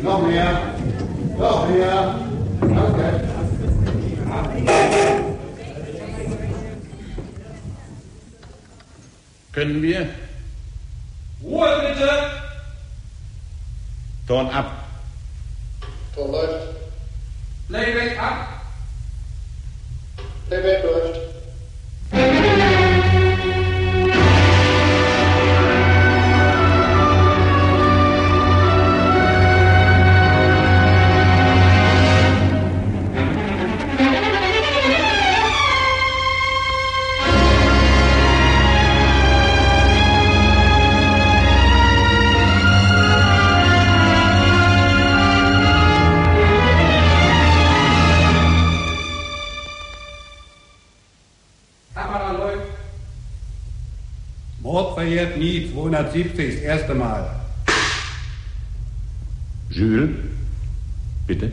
Noch mehr. Noch mehr. Danke. Können wir? Ruhe bitte! Ton ab. Ton läuft. Playback ab! Playback läuft. Mordverjährt nie, 270, das erste Mal. Jules, bitte.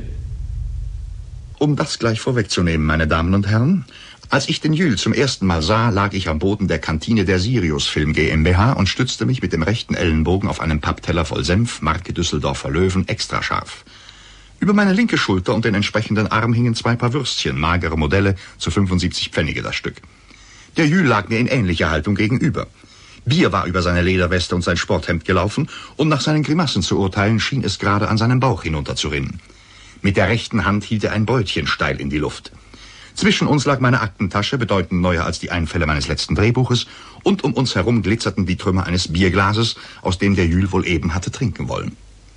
Um das gleich vorwegzunehmen, meine Damen und Herren, als ich den Jules zum ersten Mal sah, lag ich am Boden der Kantine der Sirius Film GmbH und stützte mich mit dem rechten Ellenbogen auf einem Pappteller voll Senf, Marke Düsseldorfer Löwen, extra scharf. Über meine linke Schulter und den entsprechenden Arm hingen 2 Paar Würstchen, magere Modelle, zu 75 Pfennige das Stück. Der Jules lag mir in ähnlicher Haltung gegenüber. Bier war über seine Lederweste und sein Sporthemd gelaufen, und nach seinen Grimassen zu urteilen, schien es gerade an seinem Bauch hinunterzurinnen. Mit der rechten Hand hielt er ein Beutchen steil in die Luft. Zwischen uns lag meine Aktentasche, bedeutend neuer als die Einfälle meines letzten Drehbuches, und um uns herum glitzerten die Trümmer eines Bierglases, aus dem der Jules wohl eben hatte trinken wollen.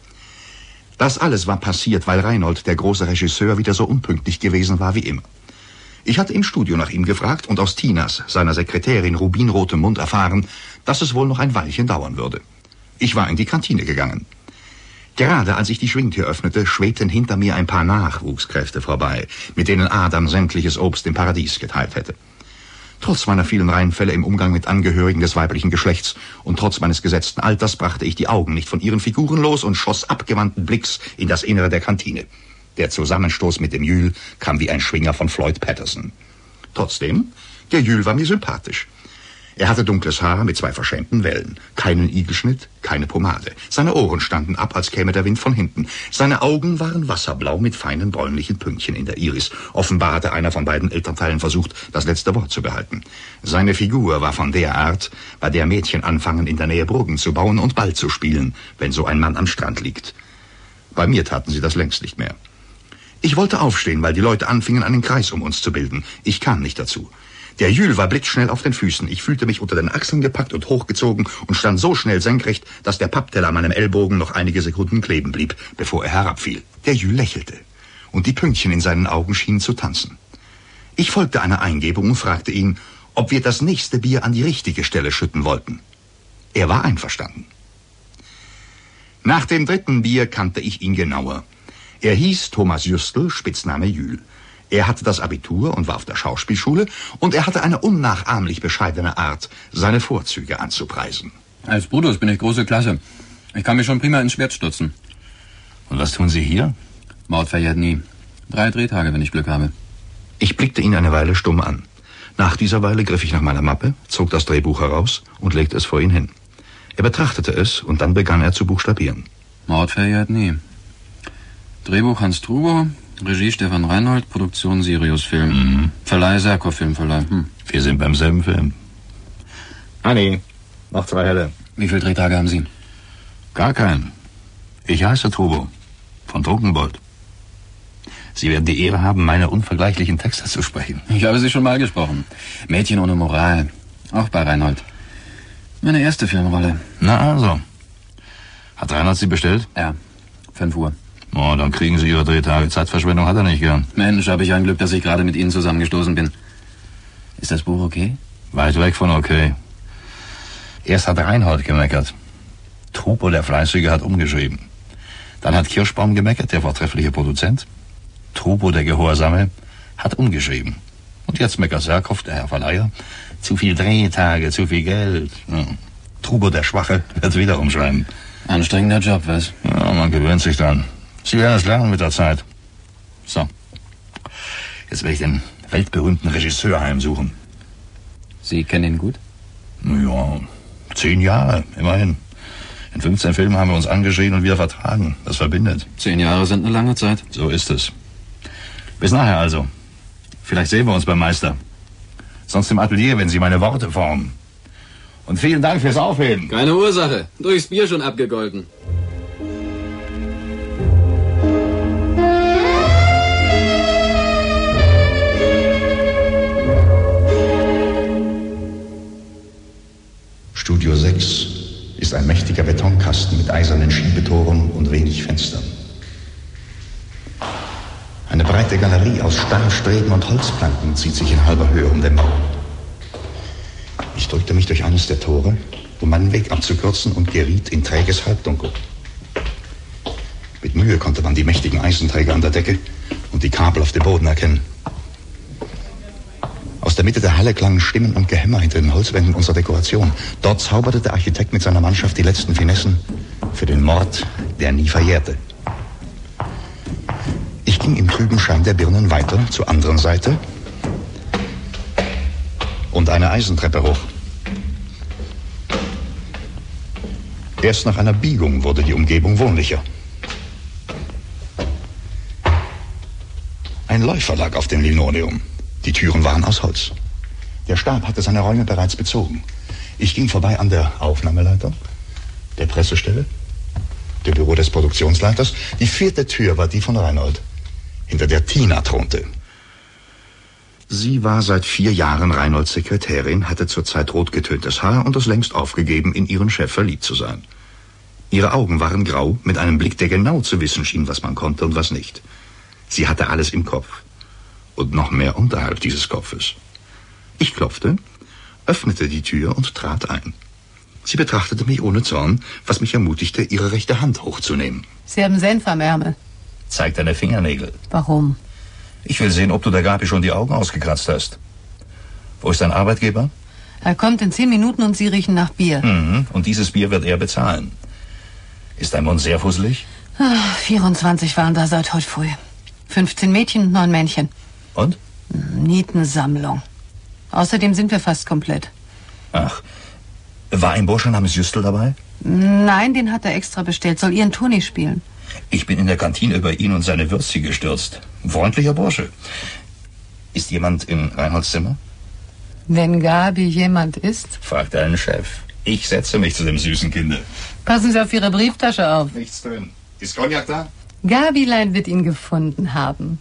Das alles war passiert, weil Reinhold, der große Regisseur, wieder so unpünktlich gewesen war wie immer. Ich hatte im Studio nach ihm gefragt und aus Tinas, seiner Sekretärin, rubinrotem Mund erfahren, dass es wohl noch ein Weilchen dauern würde. Ich war in die Kantine gegangen. Gerade als ich die Schwingtür öffnete, schwebten hinter mir ein paar Nachwuchskräfte vorbei, mit denen Adam sämtliches Obst im Paradies geteilt hätte. Trotz meiner vielen Reinfälle im Umgang mit Angehörigen des weiblichen Geschlechts und trotz meines gesetzten Alters brachte ich die Augen nicht von ihren Figuren los und schoss abgewandten Blicks in das Innere der Kantine. Der Zusammenstoß mit dem Jules kam wie ein Schwinger von Floyd Patterson. Trotzdem, der Jules war mir sympathisch. Er hatte dunkles Haar mit 2 verschämten Wellen, keinen Igelschnitt, keine Pomade. Seine Ohren standen ab, als käme der Wind von hinten. Seine Augen waren wasserblau mit feinen bräunlichen Pünktchen in der Iris. Offenbar hatte einer von beiden Elternteilen versucht, das letzte Wort zu behalten. Seine Figur war von der Art, bei der Mädchen anfangen, in der Nähe Burgen zu bauen und Ball zu spielen, wenn so ein Mann am Strand liegt. Bei mir taten sie das längst nicht mehr. Ich wollte aufstehen, weil die Leute anfingen, einen Kreis um uns zu bilden. Ich kam nicht dazu. Der Jules war blitzschnell auf den Füßen. Ich fühlte mich unter den Achseln gepackt und hochgezogen und stand so schnell senkrecht, dass der Pappteller an meinem Ellbogen noch einige Sekunden kleben blieb, bevor er herabfiel. Der Jules lächelte und die Pünktchen in seinen Augen schienen zu tanzen. Ich folgte einer Eingebung und fragte ihn, ob wir das nächste Bier an die richtige Stelle schütten wollten. Er war einverstanden. Nach dem 3. Bier kannte ich ihn genauer. Er hieß Thomas Justel, Spitzname Jules. Er hatte das Abitur und war auf der Schauspielschule, und er hatte eine unnachahmlich bescheidene Art, seine Vorzüge anzupreisen. Als Brutus bin ich große Klasse. Ich kann mich schon prima ins Schwert stürzen. Und was tun Sie hier? Mord verjährt nie. 3 Drehtage, wenn ich Glück habe. Ich blickte ihn eine Weile stumm an. Nach dieser Weile griff ich nach meiner Mappe, zog das Drehbuch heraus und legte es vor ihn hin. Er betrachtete es, und dann begann er zu buchstabieren. Mord verjährt nie. Drehbuch Hans Trubo, Regie Stefan Reinhold, Produktion Sirius Film. Verleih Serkow Filmverleih. Wir sind beim selben Film. Anni, noch 2 Helle. Wie viele Drehtage haben Sie? Gar keinen. Ich heiße Trubo, von Trunkenbold. Sie werden die Ehre haben, meine unvergleichlichen Texte zu sprechen. Ich habe Sie schon mal gesprochen. Mädchen ohne Moral. Auch bei Reinhold. Meine erste Filmrolle. Na also. Hat Reinhold Sie bestellt? Ja, 5 Uhr. Oh, dann kriegen Sie Ihre Drehtage. Zeitverschwendung hat er nicht gern. Mensch, habe ich ein Glück, dass ich gerade mit Ihnen zusammengestoßen bin. Ist das Buch okay? Weit weg von okay. Erst hat Reinhold gemeckert. Trubo, der Fleißige, hat umgeschrieben. Dann hat Kirschbaum gemeckert, der vortreffliche Produzent. Trubo, der Gehorsame, hat umgeschrieben. Und jetzt meckert Serkow, der Herr Verleiher. Zu viel Drehtage, zu viel Geld. Ja. Trubo, der Schwache, wird wieder umschreiben. Anstrengender Job, was? Ja, man gewöhnt sich dran. Sie werden es lernen mit der Zeit. So. Jetzt werde ich den weltberühmten Regisseur heimsuchen. Sie kennen ihn gut? Ja, 10 Jahre, immerhin. In 15 Filmen haben wir uns angeschrien und wieder vertragen. Das verbindet. 10 Jahre sind eine lange Zeit. So ist es. Bis nachher also. Vielleicht sehen wir uns beim Meister. Sonst im Atelier, wenn Sie meine Worte formen. Und vielen Dank fürs Aufheben. Keine Ursache. Durchs Bier schon abgegolten. Studio 6 ist ein mächtiger Betonkasten mit eisernen Schiebetoren und wenig Fenstern. Eine breite Galerie aus Stahlstreben und Holzplanken zieht sich in halber Höhe um den Bau. Ich drückte mich durch eines der Tore, um meinen Weg abzukürzen, und geriet in träges Halbdunkel. Mit Mühe konnte man die mächtigen Eisenträger an der Decke und die Kabel auf dem Boden erkennen. Aus der Mitte der Halle klangen Stimmen und Gehämmer hinter den Holzwänden unserer Dekoration. Dort zauberte der Architekt mit seiner Mannschaft die letzten Finessen für den Mord, der nie verjährte. Ich ging im trüben Schein der Birnen weiter zur anderen Seite und eine Eisentreppe hoch. Erst nach einer Biegung wurde die Umgebung wohnlicher. Ein Läufer lag auf dem Linoleum. Die Türen waren aus Holz. Der Stab hatte seine Räume bereits bezogen. Ich ging vorbei an der Aufnahmeleiter, der Pressestelle, dem Büro des Produktionsleiters. Die 4. Tür war die von Reinhold, hinter der Tina thronte. Sie war seit 4 Jahren Reinholds Sekretärin, hatte zurzeit rotgetöntes Haar und es längst aufgegeben, in ihren Chef verliebt zu sein. Ihre Augen waren grau, mit einem Blick, der genau zu wissen schien, was man konnte und was nicht. Sie hatte alles im Kopf. Und noch mehr unterhalb dieses Kopfes. Ich klopfte, öffnete die Tür und trat ein. Sie betrachtete mich ohne Zorn, was mich ermutigte, ihre rechte Hand hochzunehmen. Sie haben Senf am Ärmel. Zeig deine Fingernägel. Warum? Ich will sehen, ob du der Gabi schon die Augen ausgekratzt hast. Wo ist dein Arbeitgeber? Er kommt in 10 Minuten und Sie riechen nach Bier. Und dieses Bier wird er bezahlen. Ist dein Mund sehr fusselig? 24 waren da seit heute früh. 15 Mädchen, 9 Männchen. Und? Nietensammlung. Außerdem sind wir fast komplett. Ach, war ein Bursche namens Justel dabei? Nein, den hat er extra bestellt. Soll Ihren Toni spielen. Ich bin in der Kantine über ihn und seine Würstchen gestürzt. Ein freundlicher Bursche. Ist jemand in Reinholds Zimmer? Wenn Gabi jemand ist? Frag deinen Chef. Ich setze mich zu dem süßen Kinde. Passen Sie auf Ihre Brieftasche auf. Nichts drin. Ist Cognac da? Gabilein wird ihn gefunden haben.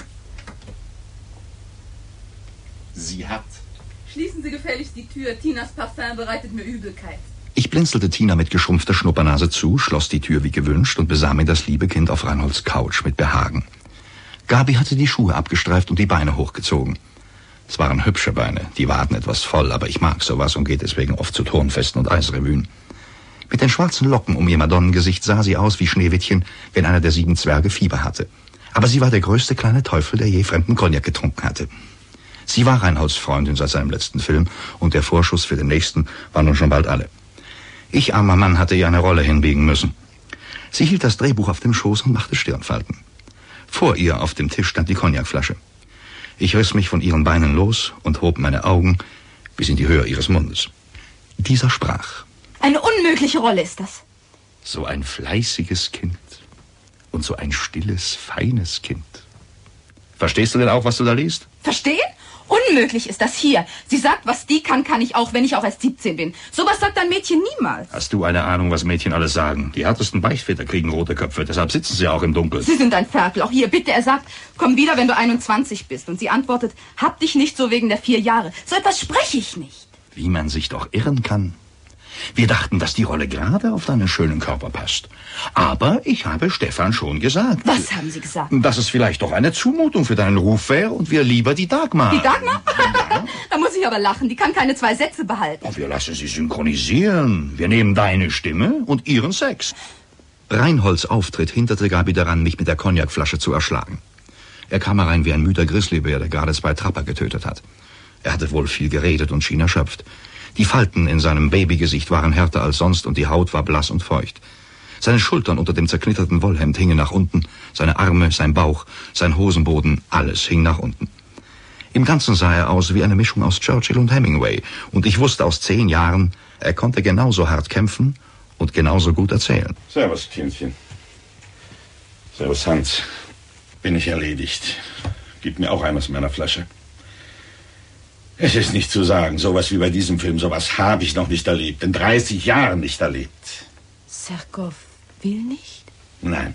Sie hat. Schließen Sie gefälligst die Tür. Tinas Parfum bereitet mir Übelkeit. Ich blinzelte Tina mit geschrumpfter Schnuppernase zu, schloss die Tür wie gewünscht und besah mir das liebe Kind auf Reinholds Couch mit Behagen. Gabi hatte die Schuhe abgestreift und die Beine hochgezogen. Es waren hübsche Beine, die Waden etwas voll, aber ich mag sowas und gehe deswegen oft zu Turnfesten und Eisrevuen. Mit den schwarzen Locken um ihr Madonnengesicht sah sie aus wie Schneewittchen, wenn einer der 7 Zwerge Fieber hatte. Aber sie war der größte kleine Teufel, der je fremden Cognac getrunken hatte. Sie war Reinholds Freundin seit seinem letzten Film und der Vorschuss für den nächsten war nun schon bald alle. Ich, armer Mann, hatte ihr eine Rolle hinbiegen müssen. Sie hielt das Drehbuch auf dem Schoß und machte Stirnfalten. Vor ihr auf dem Tisch stand die Cognacflasche. Ich riss mich von ihren Beinen los und hob meine Augen bis in die Höhe ihres Mundes. Dieser sprach. Eine unmögliche Rolle ist das. So ein fleißiges Kind und so ein stilles, feines Kind. Verstehst du denn auch, was du da liest? Verstehen? Unmöglich ist das hier. Sie sagt, was die kann, kann ich auch, wenn ich auch erst 17 bin. Sowas sagt ein Mädchen niemals. Hast du eine Ahnung, was Mädchen alles sagen? Die härtesten Beichtväter kriegen rote Köpfe, deshalb sitzen sie auch im Dunkeln. Sie sind ein Ferkel. Auch hier, bitte. Er sagt, komm wieder, wenn du 21 bist. Und sie antwortet, hab dich nicht so wegen der 4 Jahre. So etwas spreche ich nicht. Wie man sich doch irren kann. Wir dachten, dass die Rolle gerade auf deinen schönen Körper passt. Aber ich habe Stefan schon gesagt. Was haben Sie gesagt? Dass es vielleicht doch eine Zumutung für deinen Ruf wäre und wir lieber die Dagmar. Die Dagmar? Da muss ich aber lachen. Die kann keine 2 Sätze behalten. Oh, wir lassen sie synchronisieren. Wir nehmen deine Stimme und ihren Sex. Reinholds Auftritt hinderte Gabi daran, mich mit der Cognacflasche zu erschlagen. Er kam herein wie ein müder Grizzlybär, der gerade 2 Trapper getötet hat. Er hatte wohl viel geredet und schien erschöpft. Die Falten in seinem Babygesicht waren härter als sonst und die Haut war blass und feucht. Seine Schultern unter dem zerknitterten Wollhemd hingen nach unten, seine Arme, sein Bauch, sein Hosenboden, alles hing nach unten. Im Ganzen sah er aus wie eine Mischung aus Churchill und Hemingway, und ich wusste aus 10 Jahren, er konnte genauso hart kämpfen und genauso gut erzählen. Servus, Kindchen. Servus, Hans. Bin ich erledigt. Gib mir auch eines meiner Flasche. Es ist nicht zu sagen, sowas wie bei diesem Film, sowas habe ich noch nicht erlebt. In 30 Jahren nicht erlebt. Serkow will nicht? Nein.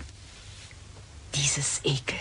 Dieses Ekel.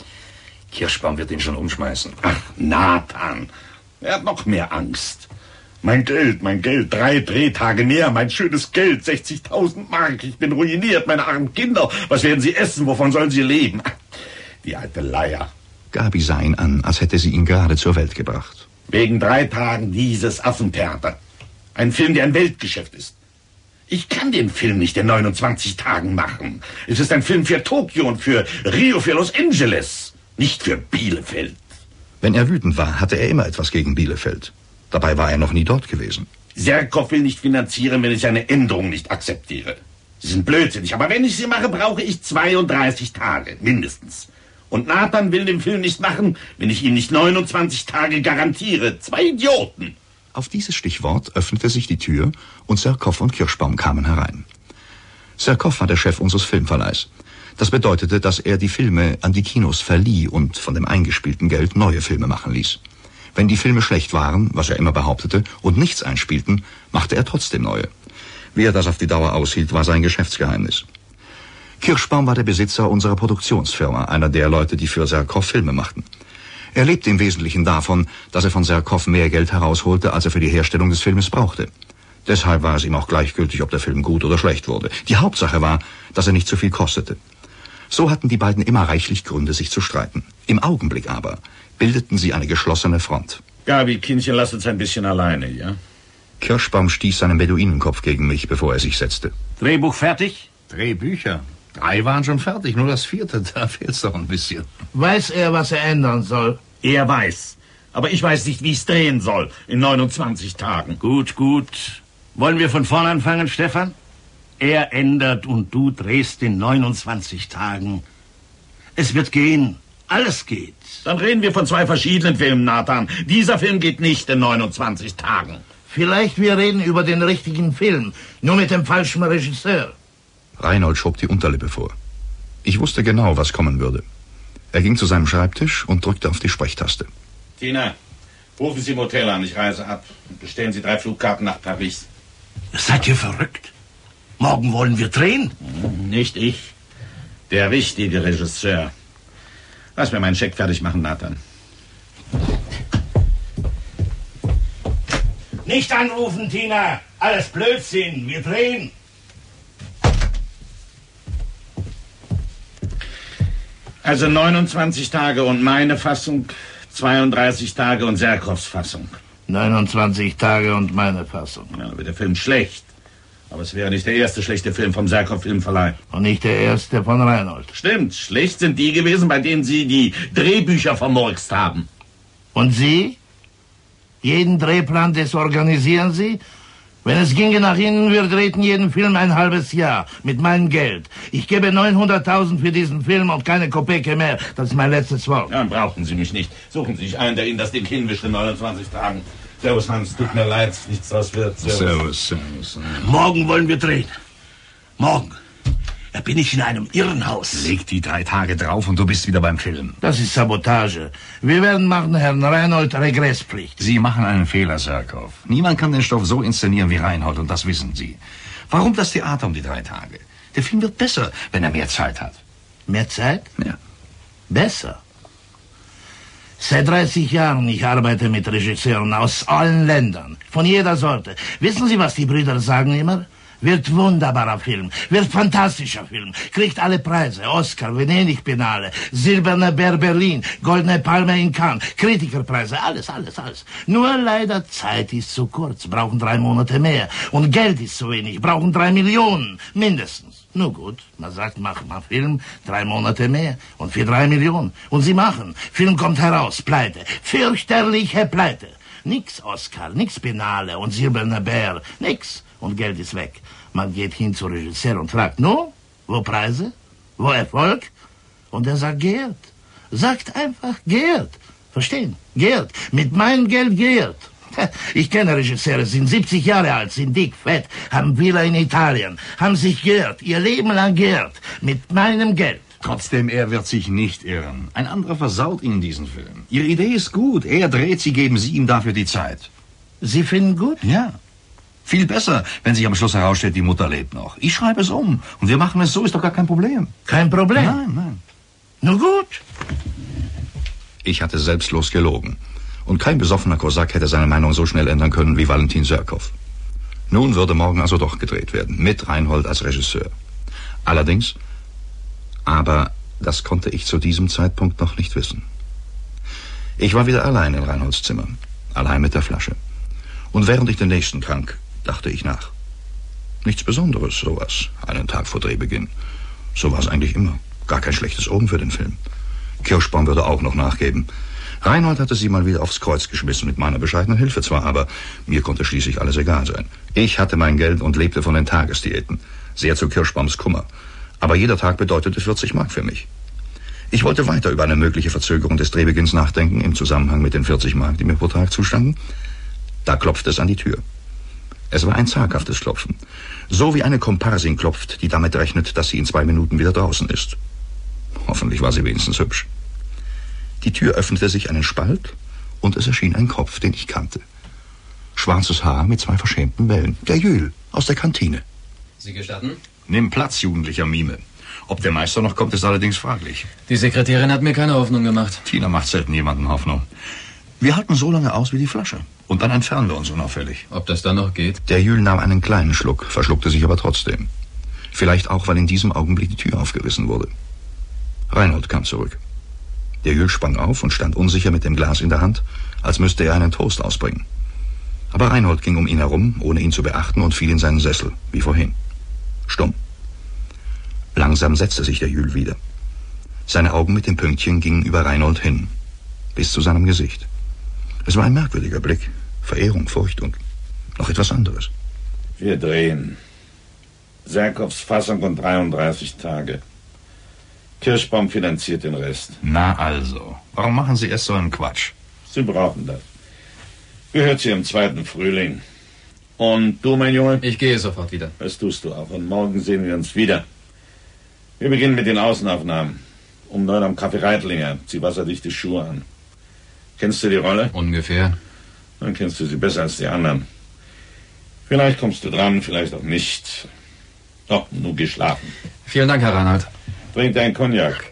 Kirschbaum wird ihn schon umschmeißen. Ach, Nathan. Er hat noch mehr Angst. Mein Geld. 3 Drehtage mehr, mein schönes Geld, 60.000 Mark. Ich bin ruiniert, meine armen Kinder. Was werden sie essen? Wovon sollen sie leben? Die alte Leier. Gabi sah ihn an, als hätte sie ihn gerade zur Welt gebracht. Wegen 3 Tagen dieses Affentheater. Ein Film, der ein Weltgeschäft ist. Ich kann den Film nicht in 29 Tagen machen. Es ist ein Film für Tokio und für Rio, für Los Angeles. Nicht für Bielefeld. Wenn er wütend war, hatte er immer etwas gegen Bielefeld. Dabei war er noch nie dort gewesen. Serkow will nicht finanzieren, wenn ich eine Änderung nicht akzeptiere. Sie sind blödsinnig, aber wenn ich sie mache, brauche ich 32 Tage, mindestens. Und Nathan will den Film nicht machen, wenn ich ihm nicht 29 Tage garantiere. 2 Idioten. Auf dieses Stichwort öffnete sich die Tür und Serkow und Kirschbaum kamen herein. Serkow war der Chef unseres Filmverleihs. Das bedeutete, dass er die Filme an die Kinos verlieh und von dem eingespielten Geld neue Filme machen ließ. Wenn die Filme schlecht waren, was er immer behauptete, und nichts einspielten, machte er trotzdem neue. Wie er das auf die Dauer aushielt, war sein Geschäftsgeheimnis. Kirschbaum war der Besitzer unserer Produktionsfirma, einer der Leute, die für Serkow Filme machten. Er lebte im Wesentlichen davon, dass er von Serkow mehr Geld herausholte, als er für die Herstellung des Filmes brauchte. Deshalb war es ihm auch gleichgültig, ob der Film gut oder schlecht wurde. Die Hauptsache war, dass er nicht zu viel kostete. So hatten die beiden immer reichlich Gründe, sich zu streiten. Im Augenblick aber bildeten sie eine geschlossene Front. Gabi, Kindchen, lass uns ein bisschen alleine, ja? Kirschbaum stieß seinen Beduinenkopf gegen mich, bevor er sich setzte. Drehbuch fertig? Drehbücher? 3 waren schon fertig, nur das 4, da fehlt's doch ein bisschen. Weiß er, was er ändern soll? Er weiß. Aber ich weiß nicht, wie ich es drehen soll in 29 Tagen. Gut. Wollen wir von vorn anfangen, Stefan? Er ändert und du drehst in 29 Tagen. Es wird gehen. Alles geht. Dann reden wir von 2 verschiedenen Filmen, Nathan. Dieser Film geht nicht in 29 Tagen. Vielleicht wir reden über den richtigen Film, nur mit dem falschen Regisseur. Reinhold schob die Unterlippe vor. Ich wusste genau, was kommen würde. Er ging zu seinem Schreibtisch und drückte auf die Sprechtaste. Tina, rufen Sie im Hotel an, ich reise ab. Und bestellen Sie 3 Flugkarten nach Paris. Seid ihr verrückt? Morgen wollen wir drehen? Nicht ich. Der richtige Regisseur. Lass mir meinen Scheck fertig machen, Nathan. Nicht anrufen, Tina. Alles Blödsinn. Wir drehen. Also 29 Tage und meine Fassung, 32 Tage und Serkows Fassung. 29 Tage und meine Fassung. Ja, dann wird der Film schlecht. Aber es wäre nicht der erste schlechte Film vom Serkow Filmverleih. Und nicht der erste von Reinhold. Stimmt, schlecht sind die gewesen, bei denen Sie die Drehbücher vermurkst haben. Und Sie? Jeden Drehplan desorganisieren Sie? Wenn es ginge nach Ihnen, wir drehten jeden Film ein halbes Jahr. Mit meinem Geld. Ich gebe 900.000 für diesen Film und keine Kopeke mehr. Das ist mein letztes Wort. Ja, dann brauchen Sie mich nicht. Suchen Sie sich einen, der Ihnen das Ding hinwischt in 29 Tagen. Servus, Hans. Tut mir leid, nichts draus wird. Servus. Morgen wollen wir drehen. Morgen. Da bin ich in einem Irrenhaus. Leg die 3 Tage drauf und du bist wieder beim Film. Das ist Sabotage. Wir werden machen Herrn Reinhold Regresspflicht. Sie machen einen Fehler, Serkow. Niemand kann den Stoff so inszenieren wie Reinhold, und das wissen Sie. Warum das Theater um die 3 Tage? Der Film wird besser, wenn er mehr Zeit hat. Mehr Zeit? Ja. Besser. Seit 30 Jahren ich arbeite mit Regisseuren aus allen Ländern, von jeder Sorte. Wissen Sie, was die Brüder sagen immer? Wird wunderbarer Film, wird fantastischer Film, kriegt alle Preise, Oscar, Venedig Biennale, Silberne Bär Berlin, Goldene Palme in Cannes, Kritikerpreise, alles. Nur leider Zeit ist zu kurz, brauchen 3 Monate mehr. Und Geld ist zu wenig, brauchen 3 Millionen, mindestens. Nur gut, man sagt, mach mal Film, 3 Monate mehr und für 3 Millionen. Und sie machen, Film kommt heraus, Pleite, fürchterliche Pleite. Nix Oscar, nix Biennale und Silberner Bär, nix. Und Geld ist weg. Man geht hin zum Regisseur und fragt, no, wo Preise? Wo Erfolg? Und er sagt Geld. Sagt einfach Geld. Verstehen? Geld. Mit meinem Geld Geld. Ich kenne Regisseure, sind 70 Jahre alt, sind dick, fett, haben Villa in Italien, haben sich geirrt, ihr Leben lang geirrt, mit meinem Geld. Trotzdem, er wird sich nicht irren. Ein anderer versaut Ihnen diesen Film. Ihre Idee ist gut. Er dreht sie, geben Sie ihm dafür die Zeit. Sie finden gut? Ja. Viel besser, wenn sich am Schluss herausstellt, die Mutter lebt noch. Ich schreibe es um. Und wir machen es so, ist doch gar kein Problem. Kein Problem? Nein, nein. Nur gut. Ich hatte selbstlos gelogen. Und kein besoffener Kosak hätte seine Meinung so schnell ändern können wie Valentin Serkow. Nun würde morgen also doch gedreht werden, mit Reinhold als Regisseur. Allerdings, aber das konnte ich zu diesem Zeitpunkt noch nicht wissen. Ich war wieder allein in Reinholds Zimmer, allein mit der Flasche. Und während ich den nächsten trank, dachte ich nach. Nichts Besonderes, sowas, einen Tag vor Drehbeginn. So war es eigentlich immer. Gar kein schlechtes Omen für den Film. Kirschbaum würde auch noch nachgeben. Reinhold hatte sie mal wieder aufs Kreuz geschmissen, mit meiner bescheidenen Hilfe zwar, aber mir konnte schließlich alles egal sein. Ich hatte mein Geld und lebte von den Tagesdiäten. Sehr zu Kirschbaums Kummer. Aber jeder Tag bedeutete 40 Mark für mich. Ich wollte weiter über eine mögliche Verzögerung des Drehbeginns nachdenken, im Zusammenhang mit den 40 Mark, die mir pro Tag zustanden. Da klopfte es an die Tür. Es war ein zaghaftes Klopfen. So wie eine Komparsin klopft, die damit rechnet, dass sie in 2 Minuten wieder draußen ist. Hoffentlich war sie wenigstens hübsch. Die Tür öffnete sich einen Spalt und es erschien ein Kopf, den ich kannte. Schwarzes Haar mit 2 verschämten Wellen. Der Jül aus der Kantine. Sie gestatten? Nimm Platz, jugendlicher Mime. Ob der Meister noch kommt, ist allerdings fraglich. Die Sekretärin hat mir keine Hoffnung gemacht. Tina macht selten jemandem Hoffnung. Wir halten so lange aus wie die Flasche. Und dann entfernen wir uns unauffällig. Ob das dann noch geht? Der Jül nahm einen kleinen Schluck, verschluckte sich aber trotzdem. Vielleicht auch, weil in diesem Augenblick die Tür aufgerissen wurde. Reinhold kam zurück. Der Jül sprang auf und stand unsicher mit dem Glas in der Hand, als müsste er einen Toast ausbringen. Aber Reinhold ging um ihn herum, ohne ihn zu beachten, und fiel in seinen Sessel, wie vorhin. Stumm. Langsam setzte sich der Jül wieder. Seine Augen mit den Pünktchen gingen über Reinhold hin, bis zu seinem Gesicht. Es war ein merkwürdiger Blick, Verehrung, Furcht und noch etwas anderes. Wir drehen. Serkows Fassung und 33 Tage. Kirschbaum finanziert den Rest. Na also, warum machen Sie erst so einen Quatsch? Sie brauchen das. Gehört Sie im 2. Frühling. Und du, mein Junge? Ich gehe sofort wieder. Das tust du auch. Und morgen sehen wir uns wieder. Wir beginnen mit den Außenaufnahmen. Um 9 am Café Reitlinger. Zieh wasserdichte Schuhe an. Kennst du die Rolle? Ungefähr. Dann kennst du sie besser als die anderen. Vielleicht kommst du dran, vielleicht auch nicht. Oh, nun geh schlafen. Vielen Dank, Herr Reinhold. Trink deinen Cognac.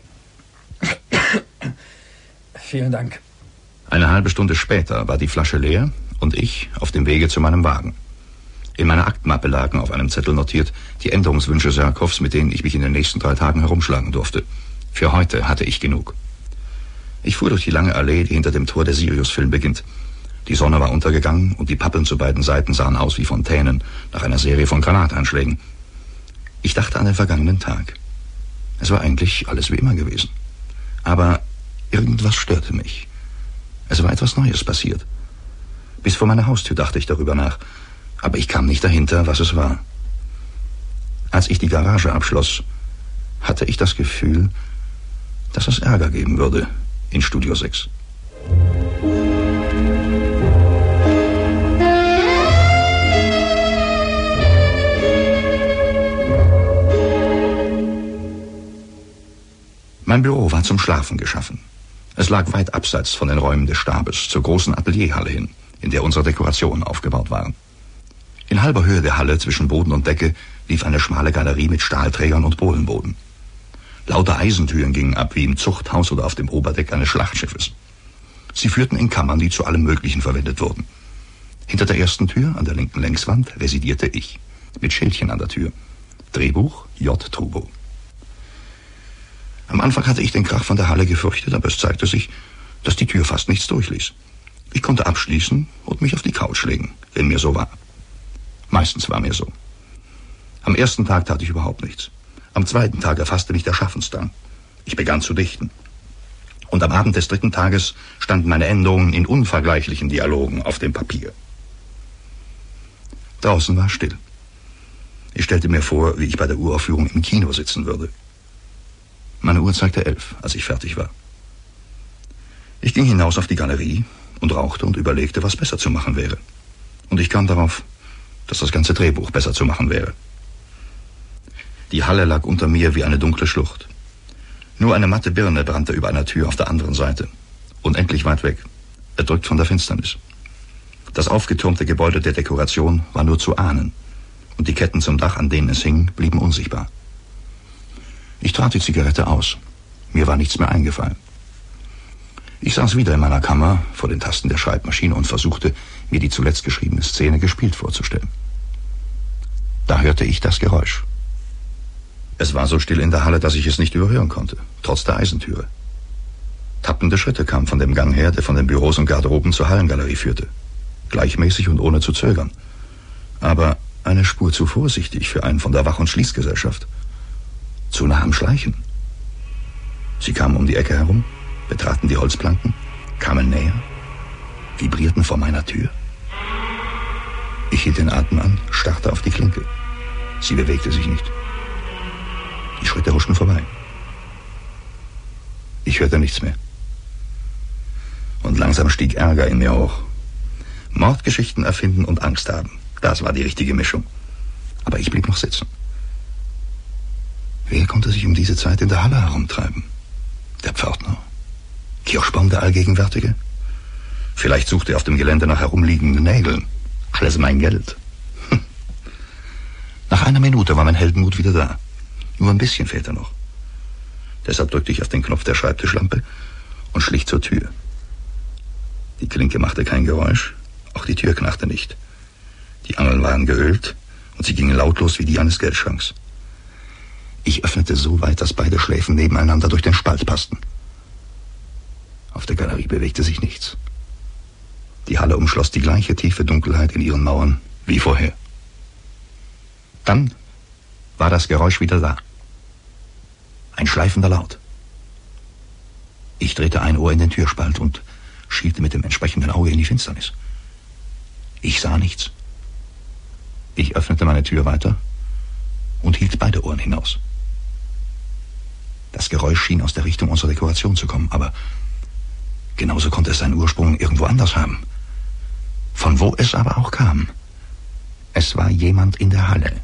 Vielen Dank. Eine halbe Stunde später war die Flasche leer und ich auf dem Wege zu meinem Wagen. In meiner Aktmappe lagen auf einem Zettel notiert die Änderungswünsche Serkows, mit denen ich mich in den nächsten 3 Tagen herumschlagen durfte. Für heute hatte ich genug. Ich fuhr durch die lange Allee, die hinter dem Tor der Sirius-Film beginnt. Die Sonne war untergegangen und die Pappeln zu beiden Seiten sahen aus wie Fontänen nach einer Serie von Granatanschlägen. Ich dachte an den vergangenen Tag. Es war eigentlich alles wie immer gewesen. Aber irgendwas störte mich. Es war etwas Neues passiert. Bis vor meiner Haustür dachte ich darüber nach, aber ich kam nicht dahinter, was es war. Als ich die Garage abschloss, hatte ich das Gefühl, dass es Ärger geben würde in Studio 6. Mein Büro war zum Schlafen geschaffen. Es lag weit abseits von den Räumen des Stabes, zur großen Atelierhalle hin, in der unsere Dekorationen aufgebaut waren. In halber Höhe der Halle, zwischen Boden und Decke, lief eine schmale Galerie mit Stahlträgern und Bohlenboden. Lauter Eisentüren gingen ab, wie im Zuchthaus oder auf dem Oberdeck eines Schlachtschiffes. Sie führten in Kammern, die zu allem Möglichen verwendet wurden. Hinter der ersten Tür, an der linken Längswand, residierte ich, mit Schildchen an der Tür. Drehbuch J. Trubo. Am Anfang hatte ich den Krach von der Halle gefürchtet, aber es zeigte sich, dass die Tür fast nichts durchließ. Ich konnte abschließen und mich auf die Couch legen, wenn mir so war. Meistens war mir so. Am ersten Tag tat ich überhaupt nichts. Am 2. Tag erfasste mich der Schaffensdrang. Ich begann zu dichten. Und am Abend des 3. Tages standen meine Endungen in unvergleichlichen Dialogen auf dem Papier. Draußen war still. Ich stellte mir vor, wie ich bei der Uraufführung im Kino sitzen würde. Meine Uhr zeigte 11, als ich fertig war. Ich ging hinaus auf die Galerie, und rauchte und überlegte, was besser zu machen wäre. Und ich kam darauf, dass das ganze Drehbuch besser zu machen wäre. Die Halle lag unter mir wie eine dunkle Schlucht. Nur eine matte Birne brannte über einer Tür auf der anderen Seite. Unendlich weit weg, erdrückt von der Finsternis. Das aufgetürmte Gebäude der Dekoration war nur zu ahnen. Und die Ketten zum Dach, an denen es hing, blieben unsichtbar. Ich trat die Zigarette aus. Mir war nichts mehr eingefallen. Ich saß wieder in meiner Kammer vor den Tasten der Schreibmaschine und versuchte, mir die zuletzt geschriebene Szene gespielt vorzustellen. Da hörte ich das Geräusch. Es war so still in der Halle, dass ich es nicht überhören konnte, trotz der Eisentüre. Tappende Schritte kamen von dem Gang her, der von den Büros und Garderoben zur Hallengalerie führte. Gleichmäßig und ohne zu zögern. Aber eine Spur zu vorsichtig für einen von der Wach- und Schließgesellschaft. Zu nah am Schleichen. Sie kamen um die Ecke herum, betraten die Holzplanken, kamen näher, vibrierten vor meiner Tür. Ich hielt den Atem an, starrte auf die Klinke. Sie bewegte sich nicht. Die Schritte huschten vorbei. Ich hörte nichts mehr. Und langsam stieg Ärger in mir hoch. Mordgeschichten erfinden und Angst haben. Das war die richtige Mischung. Aber ich blieb noch sitzen. Wer konnte sich um diese Zeit in der Halle herumtreiben? Der Pförtner? Kirschbaum, der Allgegenwärtige? Vielleicht suchte er auf dem Gelände nach herumliegenden Nägeln. Alles mein Geld. Nach einer Minute war mein Heldenmut wieder da. Nur ein bisschen fehlte noch. Deshalb drückte ich auf den Knopf der Schreibtischlampe und schlich zur Tür. Die Klinke machte kein Geräusch, auch die Tür knarrte nicht. Die Angeln waren geölt und sie gingen lautlos wie die eines Geldschranks. Ich öffnete so weit, dass beide Schläfen nebeneinander durch den Spalt passten. Auf der Galerie bewegte sich nichts. Die Halle umschloss die gleiche tiefe Dunkelheit in ihren Mauern wie vorher. Dann war das Geräusch wieder da. Ein schleifender Laut. Ich drehte ein Ohr in den Türspalt und schielte mit dem entsprechenden Auge in die Finsternis. Ich sah nichts. Ich öffnete meine Tür weiter und hielt beide Ohren hinaus. Das Geräusch schien aus der Richtung unserer Dekoration zu kommen, aber genauso konnte es seinen Ursprung irgendwo anders haben. Von wo es aber auch kam. Es war jemand in der Halle.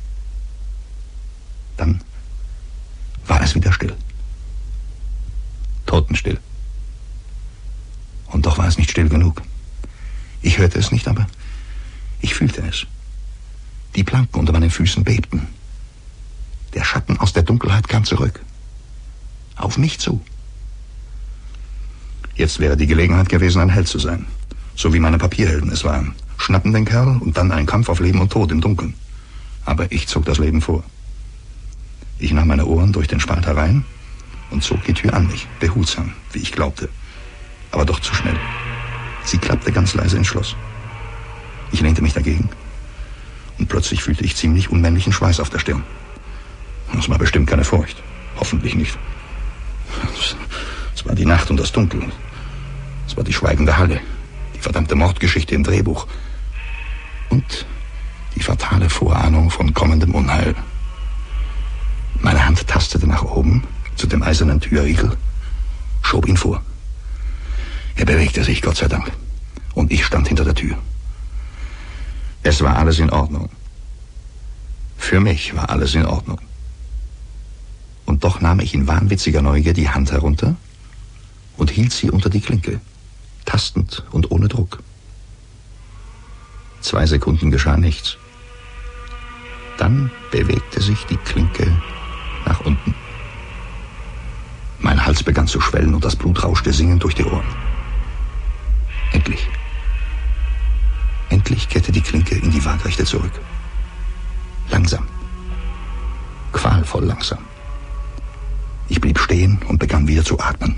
Dann war es wieder still. Totenstill. Und doch war es nicht still genug. Ich hörte es nicht, aber ich fühlte es. Die Planken unter meinen Füßen bebten. Der Schatten aus der Dunkelheit kam zurück. Auf mich zu. Jetzt wäre die Gelegenheit gewesen, ein Held zu sein. So wie meine Papierhelden es waren. Schnappen den Kerl und dann ein Kampf auf Leben und Tod im Dunkeln. Aber ich zog das Leben vor. Ich nahm meine Ohren durch den Spalt herein und zog die Tür an mich, behutsam, wie ich glaubte. Aber doch zu schnell. Sie klappte ganz leise ins Schloss. Ich lehnte mich dagegen und plötzlich fühlte ich ziemlich unmännlichen Schweiß auf der Stirn. Das war bestimmt keine Furcht. Hoffentlich nicht. Es war die Nacht und das Dunkel. Es war die schweigende Halle, die verdammte Mordgeschichte im Drehbuch und die fatale Vorahnung von kommendem Unheil. Meine Hand tastete nach oben zu dem eisernen Türriegel, schob ihn vor. Er bewegte sich, Gott sei Dank, und ich stand hinter der Tür. Es war alles in Ordnung. Für mich war alles in Ordnung. Und doch nahm ich in wahnwitziger Neugier die Hand herunter und hielt sie unter die Klinke, tastend und ohne Druck. 2 Sekunden geschah nichts. Dann bewegte sich die Klinke nach unten. Mein Hals begann zu schwellen und das Blut rauschte singend durch die Ohren. Endlich kehrte die Klinke in die Waagrechte zurück. Langsam. Qualvoll langsam. Ich blieb stehen und begann wieder zu atmen.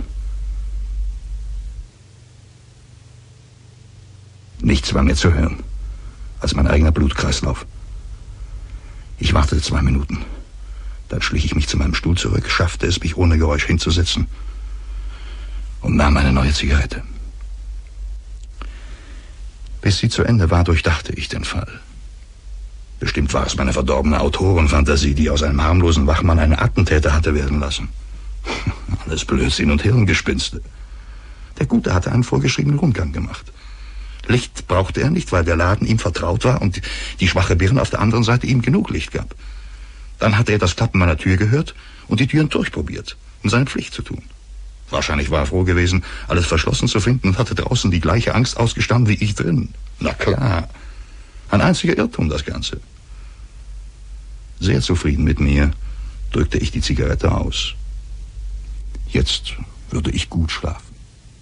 Nichts war mehr zu hören als mein eigener Blutkreislauf. Ich wartete 2 Minuten. Dann schlich ich mich zu meinem Stuhl zurück, schaffte es, mich ohne Geräusch hinzusetzen und nahm eine neue Zigarette. Bis sie zu Ende war, durchdachte ich den Fall. Bestimmt war es meine verdorbene Autorenfantasie, die aus einem harmlosen Wachmann einen Attentäter hatte werden lassen. Alles Blödsinn und Hirngespinste. Der Gute hatte einen vorgeschriebenen Rundgang gemacht. Licht brauchte er nicht, weil der Laden ihm vertraut war und die schwache Birne auf der anderen Seite ihm genug Licht gab. Dann hatte er das Klappen meiner Tür gehört und die Türen durchprobiert, um seine Pflicht zu tun. Wahrscheinlich war er froh gewesen, alles verschlossen zu finden und hatte draußen die gleiche Angst ausgestanden wie ich drin. Na klar. Ein einziger Irrtum, das Ganze. Sehr zufrieden mit mir drückte ich die Zigarette aus. Jetzt würde ich gut schlafen.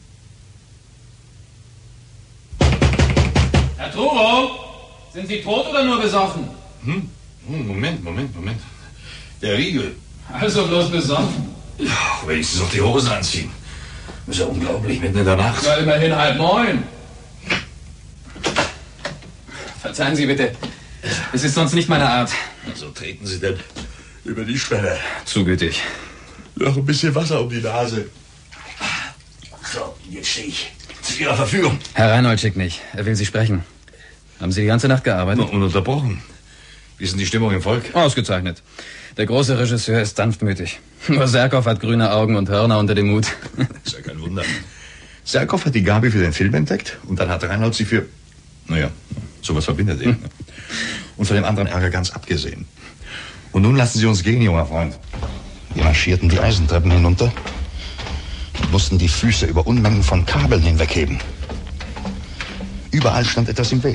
Herr Trubo, sind Sie tot oder nur besoffen? Moment. Der Riegel. Also bloß besoffen. Ja, wenigstens noch die Hose anziehen. Ist ja unglaublich, mitten in der Nacht. Ja, immerhin 8:30. Verzeihen Sie bitte. Es ist sonst nicht meine Art. So treten Sie denn über die Schwelle. Zu gütig. Noch ein bisschen Wasser um die Nase. So, jetzt stehe ich zu Ihrer Verfügung. Herr Reinhold schickt mich. Er will Sie sprechen. Haben Sie die ganze Nacht gearbeitet? Ununterbrochen. Wie ist denn die Stimmung im Volk? Ausgezeichnet. Der große Regisseur ist sanftmütig. Nur Serkow hat grüne Augen und Hörner unter dem Hut. Ist ja kein Wunder. Serkow hat die Gabe für den Film entdeckt und dann hat Reinhold sie für... Naja, sowas verbindet ihn. Und von dem anderen Ärger ganz abgesehen. Und nun lassen Sie uns gehen, junger Freund. Wir marschierten die Eisentreppen hinunter und mussten die Füße über Unmengen von Kabeln hinwegheben. Überall stand etwas im Weg.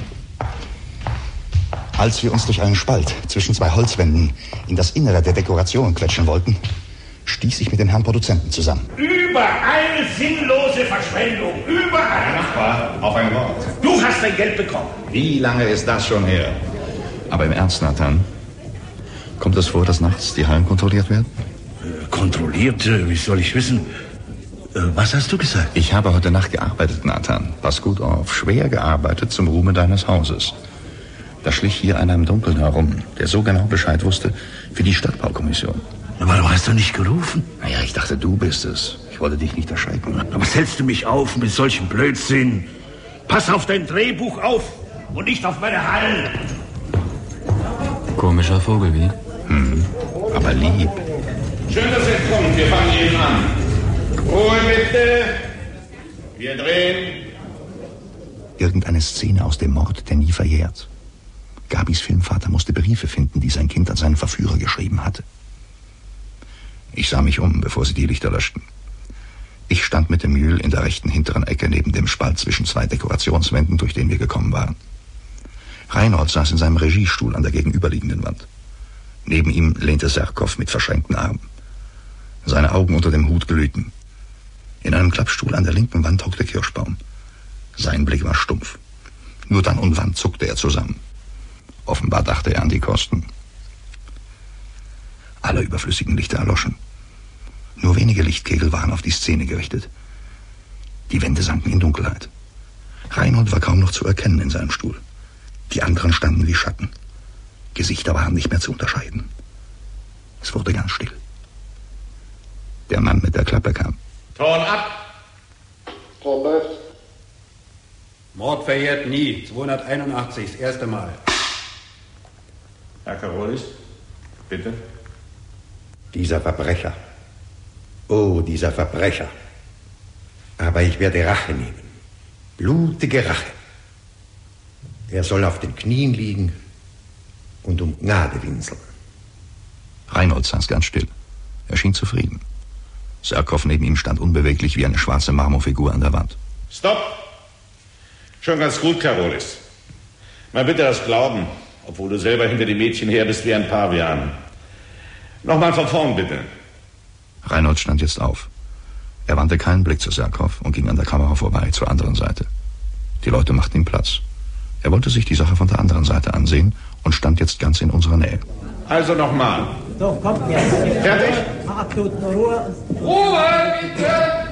Als wir uns durch einen Spalt zwischen zwei Holzwänden in das Innere der Dekoration quetschen wollten, stieß ich mit dem Herrn Produzenten zusammen. Überall sinnlose Verschwendung. Überall. Nachbar, auf ein Wort. Du hast dein Geld bekommen. Wie lange ist das schon her? Aber im Ernst, Nathan, kommt es vor, dass nachts die Hallen kontrolliert werden? Kontrolliert? Wie soll ich wissen? Was hast du gesagt? Ich habe heute Nacht gearbeitet, Nathan. Pass gut auf. Schwer gearbeitet zum Ruhme deines Hauses. Da schlich hier einer im Dunkeln herum, der so genau Bescheid wusste für die Stadtbaukommission. Aber du hast doch nicht gerufen. Naja, ich dachte, du bist es. Ich wollte dich nicht erschrecken. Aber was hältst du mich auf mit solchem Blödsinn? Pass auf dein Drehbuch auf und nicht auf meine Hallen. Komischer Vogel, wie? Aber lieb. Schön, dass ihr kommt. Wir fangen eben an. Ruhe bitte. Wir drehen. Irgendeine Szene aus dem Mord, der nie verjährt. Gabis Filmvater musste Briefe finden, die sein Kind an seinen Verführer geschrieben hatte. Ich sah mich um, bevor sie die Lichter löschten. Ich stand mit dem Mühl in der rechten hinteren Ecke neben dem Spalt zwischen zwei Dekorationswänden, durch den wir gekommen waren. Reinhold saß in seinem Regiestuhl an der gegenüberliegenden Wand. Neben ihm lehnte Serkow mit verschränkten Armen. Seine Augen unter dem Hut glühten. In einem Klappstuhl an der linken Wand hockte Kirschbaum. Sein Blick war stumpf. Nur dann und wann zuckte er zusammen. Offenbar dachte er an die Kosten. Alle überflüssigen Lichter erloschen. Nur wenige Lichtkegel waren auf die Szene gerichtet. Die Wände sanken in Dunkelheit. Reinhold war kaum noch zu erkennen in seinem Stuhl. Die anderen standen wie Schatten. Gesichter waren nicht mehr zu unterscheiden. Es wurde ganz still. Der Mann mit der Klappe kam. Ton ab. Ton läuft. Mord verjährt nie. 281, das erste Mal. Herr Karolis, bitte. Dieser Verbrecher. Oh, dieser Verbrecher. Aber ich werde Rache nehmen. Blutige Rache. Er soll auf den Knien liegen und um Gnade winseln. Reinhold saß ganz still. Er schien zufrieden. Serkow neben ihm stand unbeweglich wie eine schwarze Marmorfigur an der Wand. Stopp. Schon ganz gut, Karolis. Mal bitte das glauben, obwohl du selber hinter die Mädchen her bist wie ein Pavian. Nochmal von vorn, bitte. Reinhold stand jetzt auf. Er wandte keinen Blick zu Serkow und ging an der Kamera vorbei zur anderen Seite. Die Leute machten ihm Platz. Er wollte sich die Sache von der anderen Seite ansehen und stand jetzt ganz in unserer Nähe. Also nochmal. So, kommt jetzt. Fertig? Absolut Ruhe. Ruhe, bitte!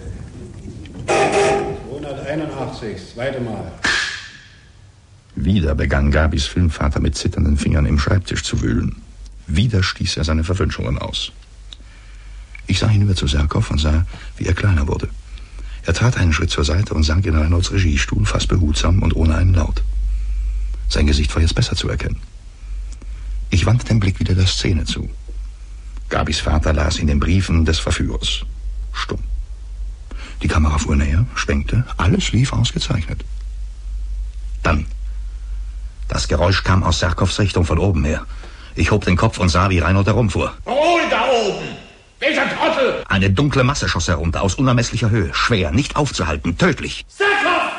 281, das zweite Mal. Wieder begann Gabis Filmvater mit zitternden Fingern im Schreibtisch zu wühlen. Wieder stieß er seine Verwünschungen aus. Ich sah hinüber zu Serkow und sah, wie er kleiner wurde. Er trat einen Schritt zur Seite und sank in Reinholds Regiestuhl, fast behutsam und ohne einen Laut. Sein Gesicht war jetzt besser zu erkennen. Ich wandte den Blick wieder der Szene zu. Gabis Vater las in den Briefen des Verführers. Stumm. Die Kamera fuhr näher, schwenkte, alles lief ausgezeichnet. Dann. Das Geräusch kam aus Serkows Richtung von oben her. Ich hob den Kopf und sah, wie Reinhold herumfuhr. Ruhe da oben! Welcher Trottel! Eine dunkle Masse schoss herunter, aus unermesslicher Höhe. Schwer, nicht aufzuhalten, tödlich. Serkow!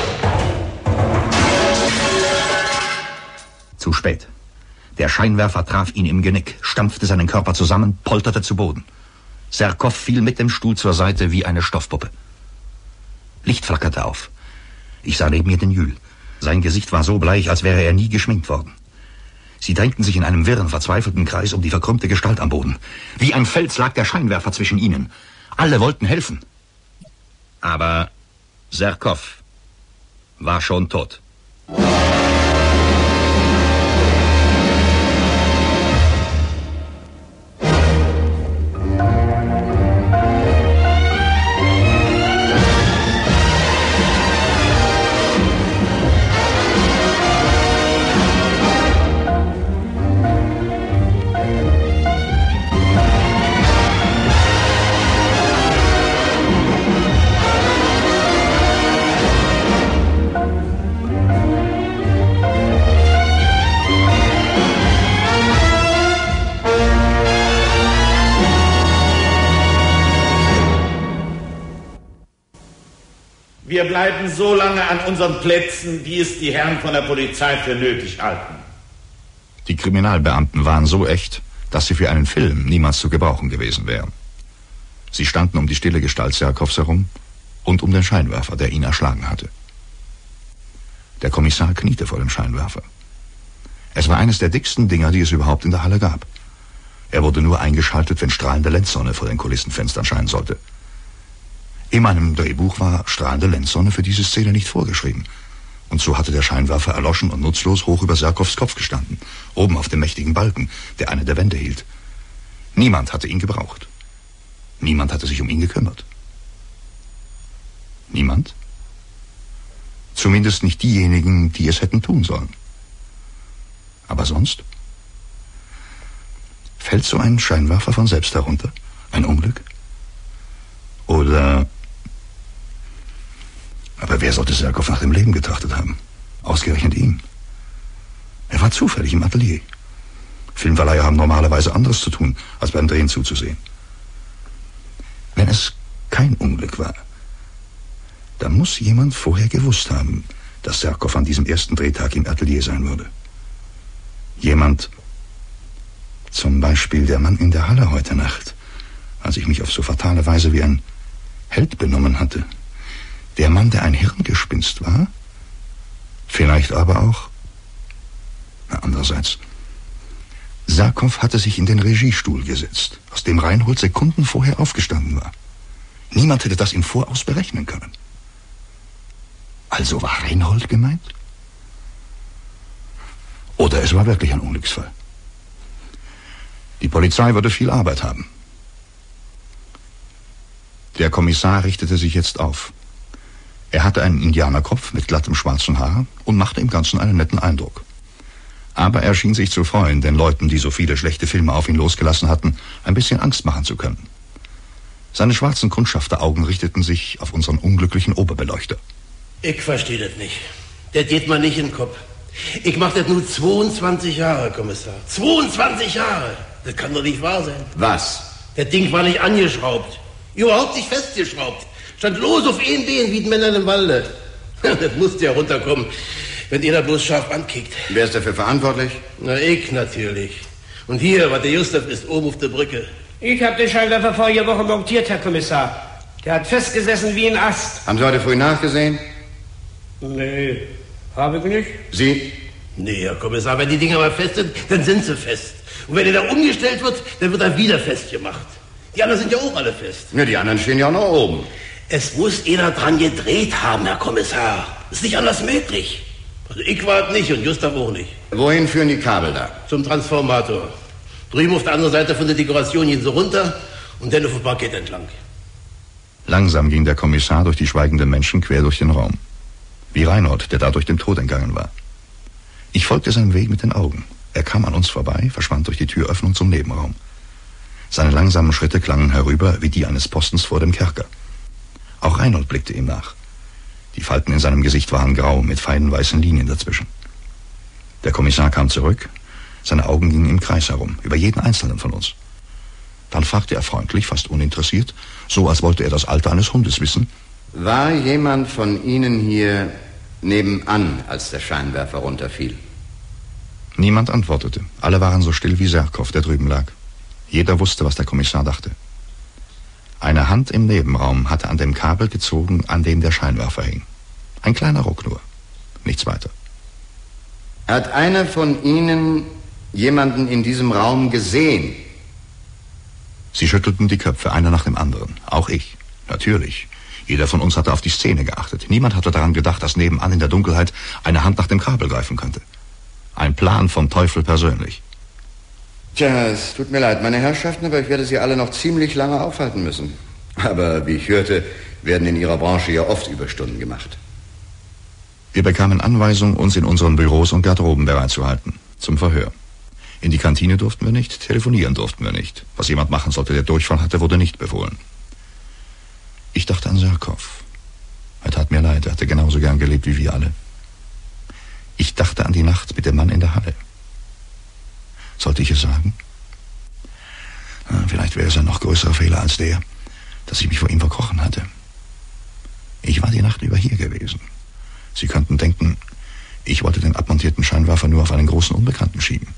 Zu spät. Der Scheinwerfer traf ihn im Genick, stampfte seinen Körper zusammen, polterte zu Boden. Serkow fiel mit dem Stuhl zur Seite wie eine Stoffpuppe. Licht flackerte auf. Ich sah neben mir den Jules. Sein Gesicht war so bleich, als wäre er nie geschminkt worden. Sie drängten sich in einem wirren, verzweifelten Kreis um die verkrümmte Gestalt am Boden. Wie ein Fels lag der Scheinwerfer zwischen ihnen. Alle wollten helfen. Aber Serkow war schon tot. Wir bleiben so lange an unseren Plätzen, wie es die Herren von der Polizei für nötig halten. Die Kriminalbeamten waren so echt, dass sie für einen Film niemals zu gebrauchen gewesen wären. Sie standen um die stille Gestalt Serkows herum und um den Scheinwerfer, der ihn erschlagen hatte. Der Kommissar kniete vor dem Scheinwerfer. Es war eines der dicksten Dinger, die es überhaupt in der Halle gab. Er wurde nur eingeschaltet, wenn strahlende Lenzsonne vor den Kulissenfenstern scheinen sollte. In meinem Drehbuch war strahlende Lenzsonne für diese Szene nicht vorgeschrieben. Und so hatte der Scheinwerfer erloschen und nutzlos hoch über Serkows Kopf gestanden, oben auf dem mächtigen Balken, der eine der Wände hielt. Niemand hatte ihn gebraucht. Niemand hatte sich um ihn gekümmert. Niemand? Zumindest nicht diejenigen, die es hätten tun sollen. Aber sonst? Fällt so ein Scheinwerfer von selbst herunter? Ein Unglück? Oder... Aber wer sollte Serkow nach dem Leben getrachtet haben? Ausgerechnet ihm. Er war zufällig im Atelier. Filmverleiher haben normalerweise anderes zu tun, als beim Drehen zuzusehen. Wenn es kein Unglück war, dann muss jemand vorher gewusst haben, dass Serkow an diesem ersten Drehtag im Atelier sein würde. Jemand, zum Beispiel der Mann in der Halle heute Nacht, als ich mich auf so fatale Weise wie ein Held benommen hatte. Der Mann, der ein Hirngespinst war? Vielleicht aber auch... Andererseits, Serkow hatte sich in den Regiestuhl gesetzt, aus dem Reinhold Sekunden vorher aufgestanden war. Niemand hätte das im Voraus berechnen können. Also war Reinhold gemeint? Oder es war wirklich ein Unglücksfall. Die Polizei würde viel Arbeit haben. Der Kommissar richtete sich jetzt auf. Er hatte einen Indianerkopf mit glattem schwarzen Haar und machte im Ganzen einen netten Eindruck. Aber er schien sich zu freuen, den Leuten, die so viele schlechte Filme auf ihn losgelassen hatten, ein bisschen Angst machen zu können. Seine schwarzen Kundschafteraugen richteten sich auf unseren unglücklichen Oberbeleuchter. Ich verstehe das nicht. Der geht mir nicht in den Kopf. Ich mache das nur 22 Jahre, Kommissar. 22 Jahre! Das kann doch nicht wahr sein. Was? Das Ding war nicht angeschraubt. Überhaupt nicht festgeschraubt. Stand los auf einen Bein wie die Männer im Walde. Das musste ja runterkommen, wenn ihr da bloß scharf ankickt. Wer ist dafür verantwortlich? Na, ich natürlich. Und hier, was der Gustav ist, oben auf der Brücke. Ich habe den Scheinwerfer vorige Woche montiert, Herr Kommissar. Der hat festgesessen wie ein Ast. Haben Sie heute früh nachgesehen? Nee, habe ich nicht. Sie? Nee, Herr Kommissar, wenn die Dinger mal fest sind, dann sind sie fest. Und wenn er da umgestellt wird, dann wird er wieder festgemacht. Die anderen sind ja auch alle fest. Ja, die anderen stehen ja auch noch oben. Es muss einer dran gedreht haben, Herr Kommissar. Ist nicht anders möglich. Also ich war nicht und Gustav auch nicht. Wohin führen die Kabel da? Zum Transformator. Drüben auf der anderen Seite von der Dekoration gehen sie runter und dann auf dem Parkett entlang. Langsam ging der Kommissar durch die schweigenden Menschen quer durch den Raum. Wie Reinhold, der dadurch dem Tod entgangen war. Ich folgte seinem Weg mit den Augen. Er kam an uns vorbei, verschwand durch die Türöffnung zum Nebenraum. Seine langsamen Schritte klangen herüber wie die eines Postens vor dem Kerker. Auch Reinhold blickte ihm nach. Die Falten in seinem Gesicht waren grau, mit feinen weißen Linien dazwischen. Der Kommissar kam zurück. Seine Augen gingen im Kreis herum, über jeden einzelnen von uns. Dann fragte er freundlich, fast uninteressiert, so als wollte er das Alter eines Hundes wissen. War jemand von Ihnen hier nebenan, als der Scheinwerfer runterfiel? Niemand antwortete. Alle waren so still wie Serkow, der drüben lag. Jeder wusste, was der Kommissar dachte. Eine Hand im Nebenraum hatte an dem Kabel gezogen, an dem der Scheinwerfer hing. Ein kleiner Ruck nur. Nichts weiter. Hat einer von Ihnen jemanden in diesem Raum gesehen? Sie schüttelten die Köpfe, einer nach dem anderen. Auch ich. Natürlich. Jeder von uns hatte auf die Szene geachtet. Niemand hatte daran gedacht, dass nebenan in der Dunkelheit eine Hand nach dem Kabel greifen könnte. Ein Plan vom Teufel persönlich. Tja, es tut mir leid, meine Herrschaften, aber ich werde Sie alle noch ziemlich lange aufhalten müssen. Aber wie ich hörte, werden in Ihrer Branche ja oft Überstunden gemacht. Wir bekamen Anweisung, uns in unseren Büros und Garderoben bereitzuhalten. Zum Verhör. In die Kantine durften wir nicht, telefonieren durften wir nicht. Was jemand machen sollte, der Durchfall hatte, wurde nicht befohlen. Ich dachte an Serkow. Er tat mir leid, er hatte genauso gern gelebt wie wir alle. Ich dachte an die Nacht mit dem Mann in der Halle. Sollte ich es sagen? Vielleicht wäre es ein noch größerer Fehler als der, dass ich mich vor ihm verkrochen hatte. Ich war die Nacht über hier gewesen. Sie könnten denken, ich wollte den abmontierten Scheinwerfer nur auf einen großen Unbekannten schieben.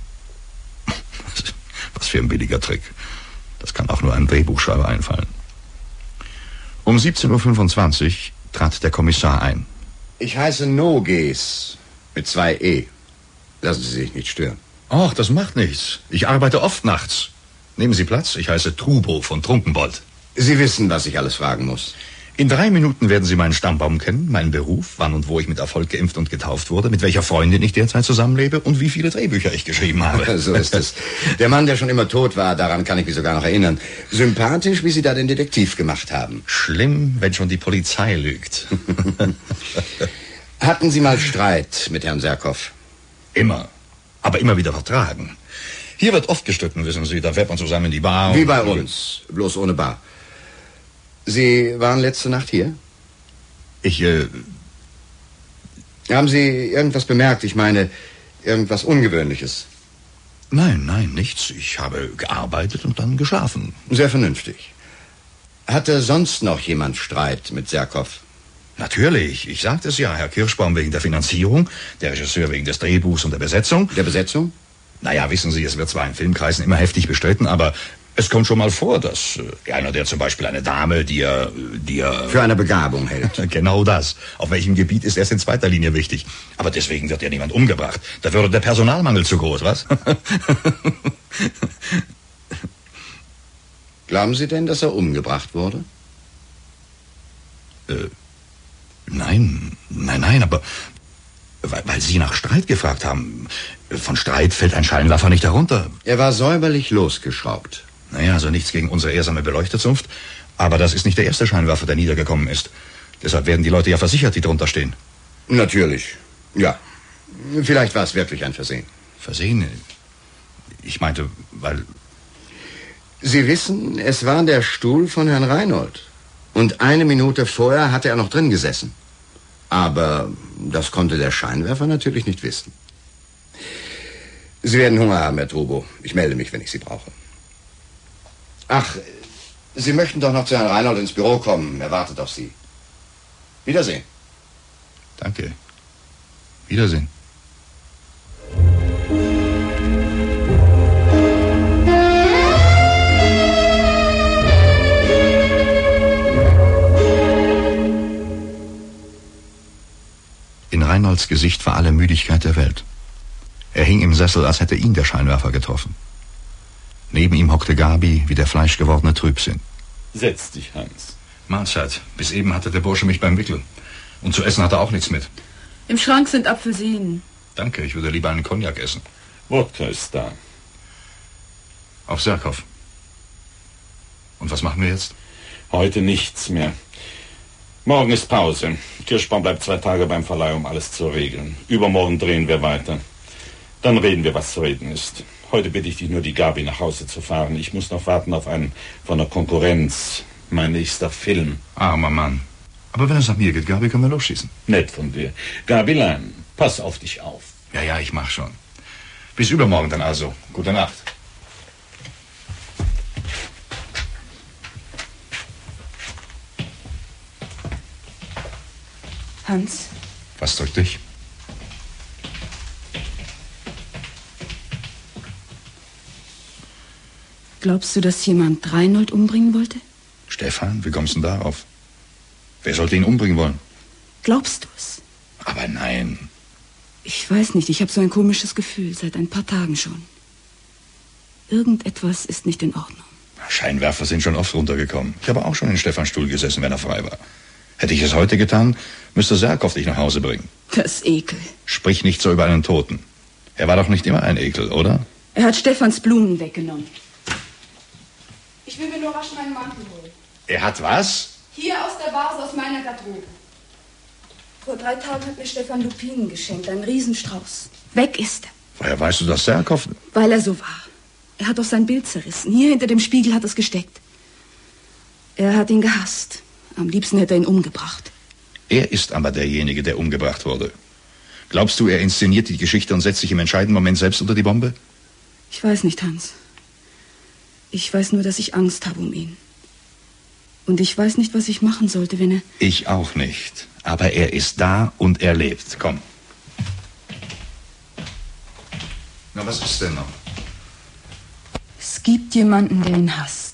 Was für ein billiger Trick. Das kann auch nur einem Drehbuchschreiber einfallen. Um 17:25 Uhr trat der Kommissar ein. Ich heiße Noges, mit 2 E. Lassen Sie sich nicht stören. Ach, das macht nichts. Ich arbeite oft nachts. Nehmen Sie Platz, ich heiße Trubo von Trunkenbold. Sie wissen, was ich alles fragen muss. In 3 Minuten werden Sie meinen Stammbaum kennen, meinen Beruf, wann und wo ich mit Erfolg geimpft und getauft wurde, mit welcher Freundin ich derzeit zusammenlebe und wie viele Drehbücher ich geschrieben habe. So ist es. Der Mann, der schon immer tot war, daran kann ich mich sogar noch erinnern. Sympathisch, wie Sie da den Detektiv gemacht haben. Schlimm, wenn schon die Polizei lügt. Hatten Sie mal Streit mit Herrn Serkow? Immer. Aber immer wieder vertragen. Hier wird oft gestritten, wissen Sie. Da fährt man zusammen in die Bar. Wie bei uns, bloß ohne Bar. Sie waren letzte Nacht hier? Haben Sie irgendwas bemerkt? Ich meine, irgendwas Ungewöhnliches? Nein, nichts. Ich habe gearbeitet und dann geschlafen. Sehr vernünftig. Hatte sonst noch jemand Streit mit Serkow? Natürlich, ich sagte es ja. Herr Kirschbaum wegen der Finanzierung, der Regisseur wegen des Drehbuchs und der Besetzung. Der Besetzung? Naja, wissen Sie, es wird zwar in Filmkreisen immer heftig bestritten, aber es kommt schon mal vor, dass einer, der zum Beispiel eine Dame, die er für eine Begabung hält. Genau das. Auf welchem Gebiet ist erst in zweiter Linie wichtig. Aber deswegen wird ja niemand umgebracht. Da würde der Personalmangel zu groß, was? Glauben Sie denn, dass er umgebracht wurde? Nein, aber weil Sie nach Streit gefragt haben. Von Streit fällt ein Scheinwerfer nicht herunter. Er war säuberlich losgeschraubt. Naja, also nichts gegen unsere ehrsame Beleuchterzunft. Aber das ist nicht der erste Scheinwerfer, der niedergekommen ist. Deshalb werden die Leute ja versichert, die drunter stehen. Natürlich, ja. Vielleicht war es wirklich ein Versehen. Versehen? Ich meinte, weil... Sie wissen, es war der Stuhl von Herrn Reinhold. Und 1 Minute vorher hatte er noch drin gesessen. Aber das konnte der Scheinwerfer natürlich nicht wissen. Sie werden Hunger haben, Herr Trubo. Ich melde mich, wenn ich Sie brauche. Ach, Sie möchten doch noch zu Herrn Reinhold ins Büro kommen. Er wartet auf Sie. Wiedersehen. Danke. Wiedersehen. In Reinholds Gesicht war alle Müdigkeit der Welt. Er hing im Sessel, als hätte ihn der Scheinwerfer getroffen. Neben ihm hockte Gabi wie der fleischgewordene Trübsinn. Setz dich, Hans. Mahlzeit. Bis eben hatte der Bursche mich beim Wickel. Und zu essen hat er auch nichts mit. Im Schrank sind Apfelsinen. Danke, ich würde lieber einen Cognac essen. Wodka ist da. Auf Serkow. Und was machen wir jetzt? Heute nichts mehr. Morgen ist Pause. Kirschbaum bleibt 2 Tage beim Verleih, um alles zu regeln. Übermorgen drehen wir weiter. Dann reden wir, was zu reden ist. Heute bitte ich dich nur, die Gabi nach Hause zu fahren. Ich muss noch warten auf einen von der Konkurrenz. Mein nächster Film. Armer Mann. Aber wenn es nach mir geht, Gabi, können wir losschießen. Nett von dir. Gabilan, pass auf dich auf. Ja, ich mach schon. Bis übermorgen dann also. Gute Nacht. Hans, Was drückt dich? glaubst du, dass jemand Reinhold umbringen wollte? Stefan, wie kommst du denn darauf? Wer sollte ihn umbringen wollen? Glaubst du es? Aber nein. Ich weiß nicht, ich habe so ein komisches Gefühl, seit ein paar Tagen schon. Irgendetwas ist nicht in Ordnung. Scheinwerfer sind schon oft runtergekommen. Ich habe auch schon in Stefans Stuhl gesessen, wenn er frei war. Hätte ich es heute getan, müsste Serkow dich nach Hause bringen. Das Ekel. Sprich nicht so über einen Toten. Er war doch nicht immer ein Ekel, oder? Er hat Stefans Blumen weggenommen. Ich will mir nur rasch meinen Mantel holen. Er hat was? Hier aus der Vase aus meiner Garderobe. Vor 3 Tagen hat mir Stefan Lupinen geschenkt, einen Riesenstrauß. Weg ist er. Woher weißt du, dass Serkow... Weil er so war. Er hat doch sein Bild zerrissen. Hier hinter dem Spiegel hat es gesteckt. Er hat ihn gehasst. Am liebsten hätte er ihn umgebracht. Er ist aber derjenige, der umgebracht wurde. Glaubst du, er inszeniert die Geschichte und setzt sich im entscheidenden Moment selbst unter die Bombe? Ich weiß nicht, Hans. Ich weiß nur, dass ich Angst habe um ihn. Und ich weiß nicht, was ich machen sollte, wenn er... Ich auch nicht. Aber er ist da und er lebt. Komm. Na, was ist denn noch? Es gibt jemanden, der ihn hasst.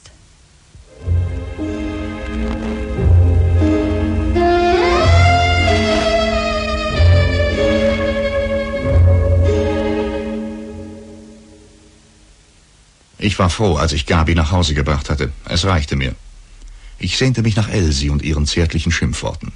Ich war froh, als ich Gabi nach Hause gebracht hatte. Es reichte mir. Ich sehnte mich nach Elsie und ihren zärtlichen Schimpfworten.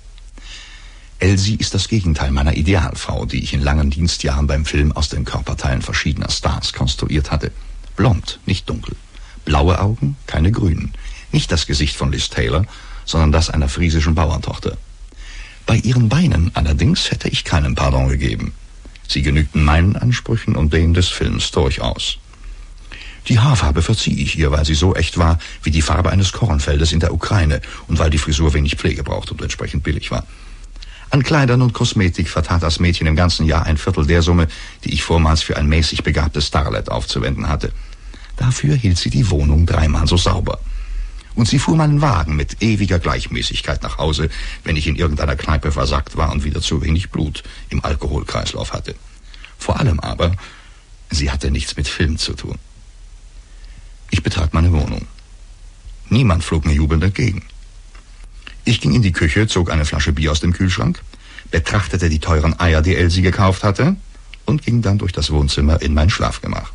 Elsie ist das Gegenteil meiner Idealfrau, die ich in langen Dienstjahren beim Film aus den Körperteilen verschiedener Stars konstruiert hatte. Blond, nicht dunkel. Blaue Augen, keine grünen. Nicht das Gesicht von Liz Taylor, sondern das einer friesischen Bauerntochter. Bei ihren Beinen allerdings hätte ich keinen Pardon gegeben. Sie genügten meinen Ansprüchen und denen des Films durchaus. Die Haarfarbe verzieh ich ihr, weil sie so echt war wie die Farbe eines Kornfeldes in der Ukraine und weil die Frisur wenig Pflege braucht und entsprechend billig war. An Kleidern und Kosmetik vertat das Mädchen im ganzen Jahr 1/4 der Summe, die ich vormals für ein mäßig begabtes Starlet aufzuwenden hatte. Dafür hielt sie die Wohnung 3-mal so sauber. Und sie fuhr meinen Wagen mit ewiger Gleichmäßigkeit nach Hause, wenn ich in irgendeiner Kneipe versackt war und wieder zu wenig Blut im Alkoholkreislauf hatte. Vor allem aber, sie hatte nichts mit Film zu tun. Ich betrat meine Wohnung. Niemand flog mir jubelnd entgegen. Ich ging in die Küche, zog eine Flasche Bier aus dem Kühlschrank, betrachtete die teuren Eier, die Elsie gekauft hatte, und ging dann durch das Wohnzimmer in mein Schlafgemach.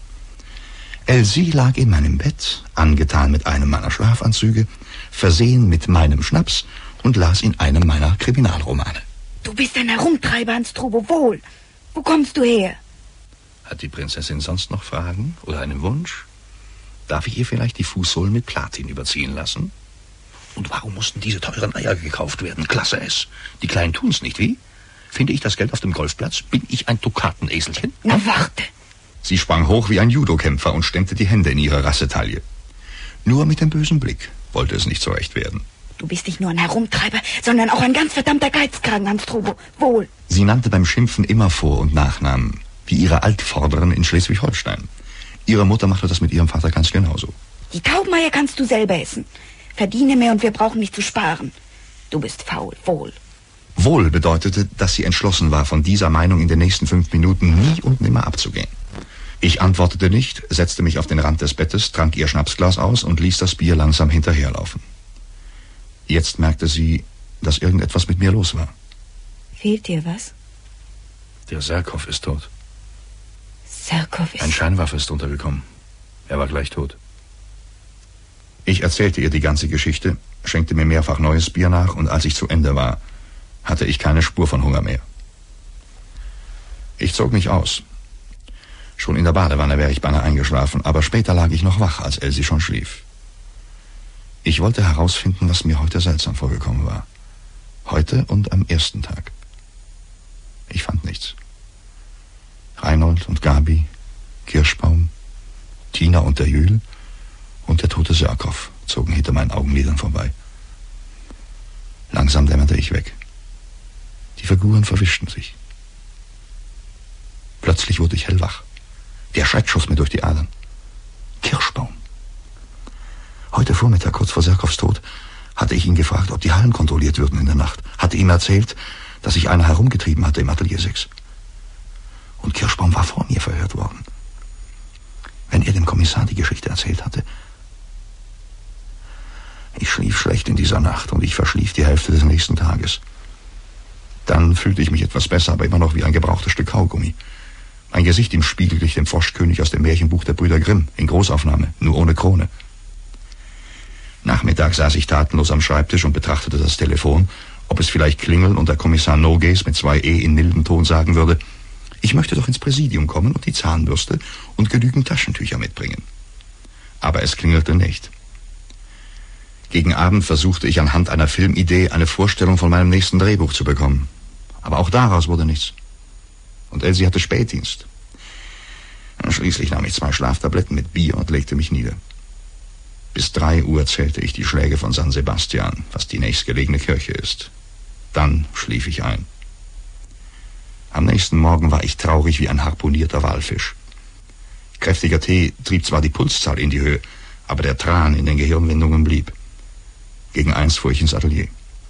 Elsie lag in meinem Bett, angetan mit einem meiner Schlafanzüge, versehen mit meinem Schnaps und las in einem meiner Kriminalromane. Du bist ein Herumtreiber, Hans Trubo, wohl. Wo kommst du her? Hat die Prinzessin sonst noch Fragen oder einen Wunsch? Darf ich ihr vielleicht die Fußsohlen mit Platin überziehen lassen? Und warum mussten diese teuren Eier gekauft werden? Klasse es. Die Kleinen tun's nicht, wie? Finde ich das Geld auf dem Golfplatz? Bin ich ein Dukateneselchen? Na, warte. Sie sprang hoch wie ein Judokämpfer und stemmte die Hände in ihre Rassetaille. Nur mit dem bösen Blick wollte es nicht so recht werden. Du bist nicht nur ein Herumtreiber, sondern auch ein ganz verdammter Geizkragen, Hans Trubo. Wohl. Sie nannte beim Schimpfen immer Vor- und Nachnamen, wie ihre Altvorderen in Schleswig-Holstein. Ihre Mutter machte das mit ihrem Vater ganz genauso. Die Taubeneier kannst du selber essen. Verdiene mehr und wir brauchen nicht zu sparen. Du bist faul, wohl. Wohl bedeutete, dass sie entschlossen war, von dieser Meinung in den nächsten 5 Minuten nie und nimmer abzugehen. Ich antwortete nicht, setzte mich auf den Rand des Bettes, trank ihr Schnapsglas aus und ließ das Bier langsam hinterherlaufen. Jetzt merkte sie, dass irgendetwas mit mir los war. Fehlt dir was? Der Serkow ist tot. Serkow ist... Ein Scheinwerfer ist untergekommen. Er war gleich tot. Ich erzählte ihr die ganze Geschichte, schenkte mir mehrfach neues Bier nach und als ich zu Ende war, hatte ich keine Spur von Hunger mehr. Ich zog mich aus. Schon in der Badewanne wäre ich beinahe eingeschlafen, aber später lag ich noch wach, als Elsie schon schlief. Ich wollte herausfinden, was mir heute seltsam vorgekommen war. Heute und am ersten Tag. Ich fand nichts. Reinhold und Gabi, Kirschbaum, Tina und der Jühl und der tote Serkow zogen hinter meinen Augenlidern vorbei. Langsam dämmerte ich weg. Die Figuren verwischten sich. Plötzlich wurde ich hellwach. Der Schreck schoss mir durch die Adern. Kirschbaum. Heute Vormittag, kurz vor Serkows Tod, hatte ich ihn gefragt, ob die Hallen kontrolliert würden in der Nacht. Hatte ihm erzählt, dass sich einer herumgetrieben hatte im Atelier 6. Und Kirschbaum war vor mir verhört worden. Wenn er dem Kommissar die Geschichte erzählt hatte. Ich schlief schlecht in dieser Nacht und ich verschlief die Hälfte des nächsten Tages. Dann fühlte ich mich etwas besser, aber immer noch wie ein gebrauchtes Stück Kaugummi. Mein Gesicht im Spiegel glich dem Froschkönig aus dem Märchenbuch der Brüder Grimm, in Großaufnahme, nur ohne Krone. Nachmittags saß ich tatenlos am Schreibtisch und betrachtete das Telefon, ob es vielleicht klingeln und der Kommissar Nogays mit 2 E in mildem Ton sagen würde, ich möchte doch ins Präsidium kommen und die Zahnbürste und genügend Taschentücher mitbringen. Aber es klingelte nicht. Gegen Abend versuchte ich anhand einer Filmidee eine Vorstellung von meinem nächsten Drehbuch zu bekommen. Aber auch daraus wurde nichts. Und Elsie hatte Spätdienst. Schließlich nahm ich 2 Schlaftabletten mit Bier und legte mich nieder. Bis 3 Uhr zählte ich die Schläge von San Sebastian, was die nächstgelegene Kirche ist. Dann schlief ich ein. Am nächsten Morgen war ich traurig wie ein harpunierter Walfisch. Kräftiger Tee trieb zwar die Pulszahl in die Höhe, aber der Tran in den Gehirnwindungen blieb. Gegen 1 fuhr ich ins Atelier.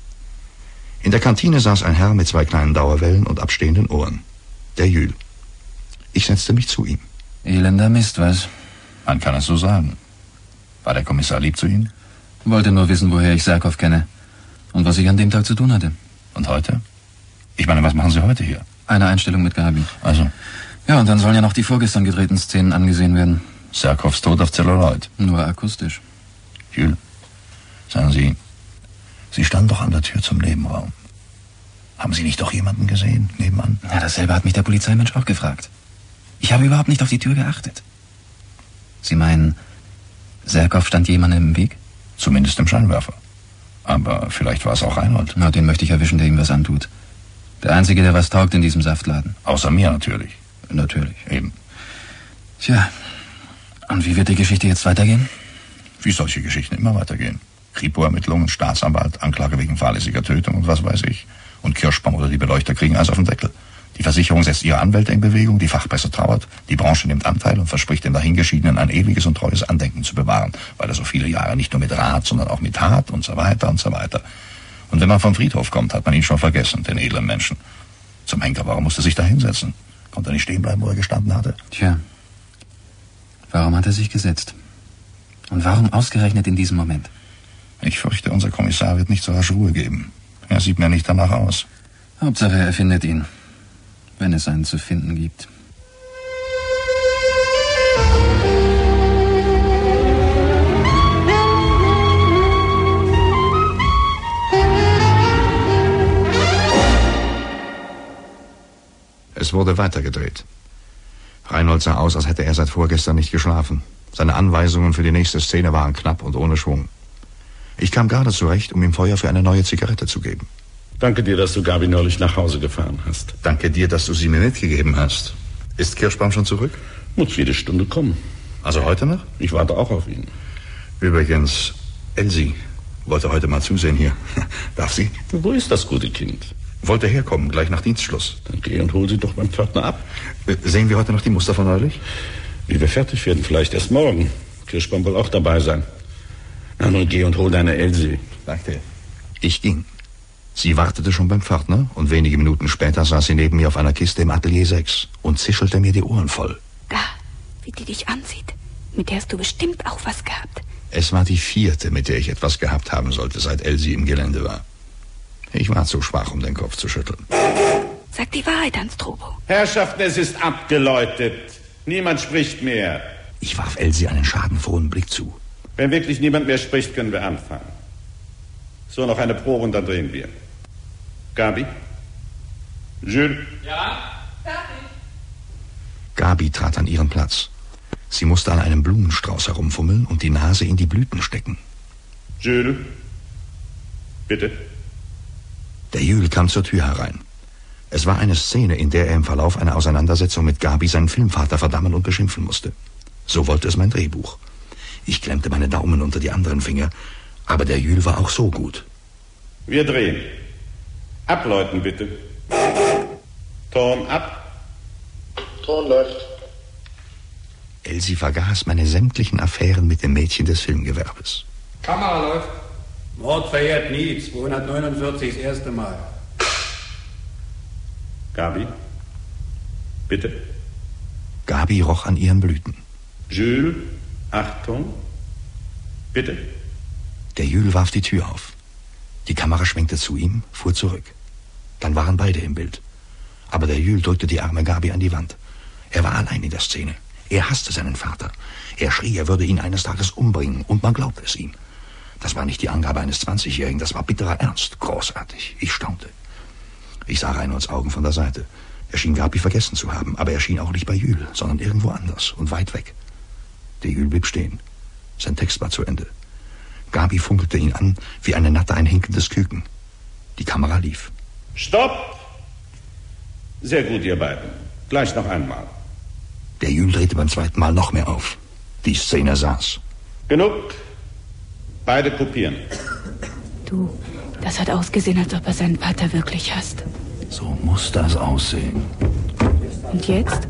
In der Kantine saß ein Herr mit 2 kleinen Dauerwellen und abstehenden Ohren. Der Jules. Ich setzte mich zu ihm. Elender Mist, was? Man kann es so sagen. War der Kommissar lieb zu Ihnen? Wollte nur wissen, woher ich Serkow kenne. Und was ich an dem Tag zu tun hatte. Und heute? Ich meine, was machen Sie heute hier? Eine Einstellung mit Gabi. Also? Ja, und dann sollen ja noch die vorgestern gedrehten Szenen angesehen werden. Serkows Tod auf Zelluloid. Nur akustisch. Jules, sagen Sie, Sie standen doch an der Tür zum Nebenraum. Haben Sie nicht doch jemanden gesehen, nebenan? Ja, dasselbe hat mich der Polizeimensch auch gefragt. Ich habe überhaupt nicht auf die Tür geachtet. Sie meinen, Serkow stand jemandem im Weg? Zumindest im Scheinwerfer. Aber vielleicht war es auch Reinhold. Na, den möchte ich erwischen, der ihm was antut. Der Einzige, der was taugt in diesem Saftladen. Außer mir natürlich. Natürlich. Eben. Tja, und wie wird die Geschichte jetzt weitergehen? Wie solche Geschichten immer weitergehen. Kripo-Ermittlungen, Staatsanwalt, Anklage wegen fahrlässiger Tötung und was weiß ich. Und Kirschbaum oder die Beleuchter kriegen alles auf den Deckel. Die Versicherung setzt ihre Anwälte in Bewegung, die Fachpresse trauert, die Branche nimmt Anteil und verspricht dem Dahingeschiedenen ein ewiges und treues Andenken zu bewahren, weil er so viele Jahre nicht nur mit Rat, sondern auch mit Tat und so weiter und so weiter. Und wenn man vom Friedhof kommt, hat man ihn schon vergessen, den edlen Menschen. Zum Henker, warum musste er sich da hinsetzen? Konnte er nicht stehen bleiben, wo er gestanden hatte? Tja, warum hat er sich gesetzt? Und warum ausgerechnet in diesem Moment? Ich fürchte, unser Kommissar wird nicht so rasch Ruhe geben. Er sieht mir nicht danach aus. Hauptsache, er findet ihn. Wenn es einen zu finden gibt. Es wurde weitergedreht. Reinhold sah aus, als hätte er seit vorgestern nicht geschlafen. Seine Anweisungen für die nächste Szene waren knapp und ohne Schwung. Ich kam gerade zurecht, um ihm Feuer für eine neue Zigarette zu geben. Danke dir, dass du Gabi neulich nach Hause gefahren hast. Danke dir, dass du sie mir mitgegeben hast. Ist Kirschbaum schon zurück? Muss jede Stunde kommen. Also heute noch? Ich warte auch auf ihn. Übrigens, Elsie wollte heute mal zusehen hier. Darf sie? Wo ist das gute Kind? Wollte herkommen, gleich nach Dienstschluss. Dann geh und hol sie doch beim Pförtner ab. Sehen wir heute noch die Muster von neulich? Wie wir fertig werden, vielleicht erst morgen. Kirschbaum will auch dabei sein. Na, nun geh und hol deine Elsie. Danke. Ich ging. Sie wartete schon beim Pförtner und wenige Minuten später saß sie neben mir auf einer Kiste im Atelier 6 und zischelte mir die Ohren voll. Da, wie die dich ansieht. Mit der hast du bestimmt auch was gehabt. Es war die 4., mit der ich etwas gehabt haben sollte, seit Elsie im Gelände war. Ich war zu schwach, um den Kopf zu schütteln. Sag die Wahrheit, Anstrobo. Herrschaften, es ist abgeläutet. Niemand spricht mehr. Ich warf Elsie einen schadenfrohen Blick zu. Wenn wirklich niemand mehr spricht, können wir anfangen. So, noch eine Probe und dann drehen wir. Gabi? Jules? Ja? Fertig. Gabi trat an ihren Platz. Sie musste an einem Blumenstrauß herumfummeln und die Nase in die Blüten stecken. Jules? Bitte? Der Jules kam zur Tür herein. Es war eine Szene, in der er im Verlauf einer Auseinandersetzung mit Gabi seinen Filmvater verdammen und beschimpfen musste. So wollte es mein Drehbuch. Ich klemmte meine Daumen unter die anderen Finger, aber der Jules war auch so gut. Wir drehen. Abläuten bitte. Ton ab. Ton läuft. Elsie vergaß meine sämtlichen Affären mit dem Mädchen des Filmgewerbes. Kamera läuft. Mord verjährt nie. 249 das erste Mal. Gabi, bitte. Gabi roch an ihren Blüten. Jules, Achtung. Bitte. Der Jules warf die Tür auf. Die Kamera schwenkte zu ihm, fuhr zurück. Dann waren beide im Bild. Aber der Jules drückte die arme Gabi an die Wand. Er war allein in der Szene. Er hasste seinen Vater. Er schrie, er würde ihn eines Tages umbringen. Und man glaubte es ihm. Das war nicht die Angabe eines 20-Jährigen. Das war bitterer Ernst. Großartig. Ich staunte. Ich sah Reinholds Augen von der Seite. Er schien Gabi vergessen zu haben. Aber er schien auch nicht bei Jules, sondern irgendwo anders und weit weg. Der Jules blieb stehen. Sein Text war zu Ende. Gabi funkelte ihn an, wie eine Natte ein hinkendes Küken. Die Kamera lief. Stopp! Sehr gut, ihr beiden. Gleich noch einmal. Der Jules drehte beim zweiten Mal noch mehr auf. Die Szene saß. Genug. Beide kopieren. Du, das hat ausgesehen, als ob er seinen Vater wirklich hasst. So muss das aussehen. Und jetzt?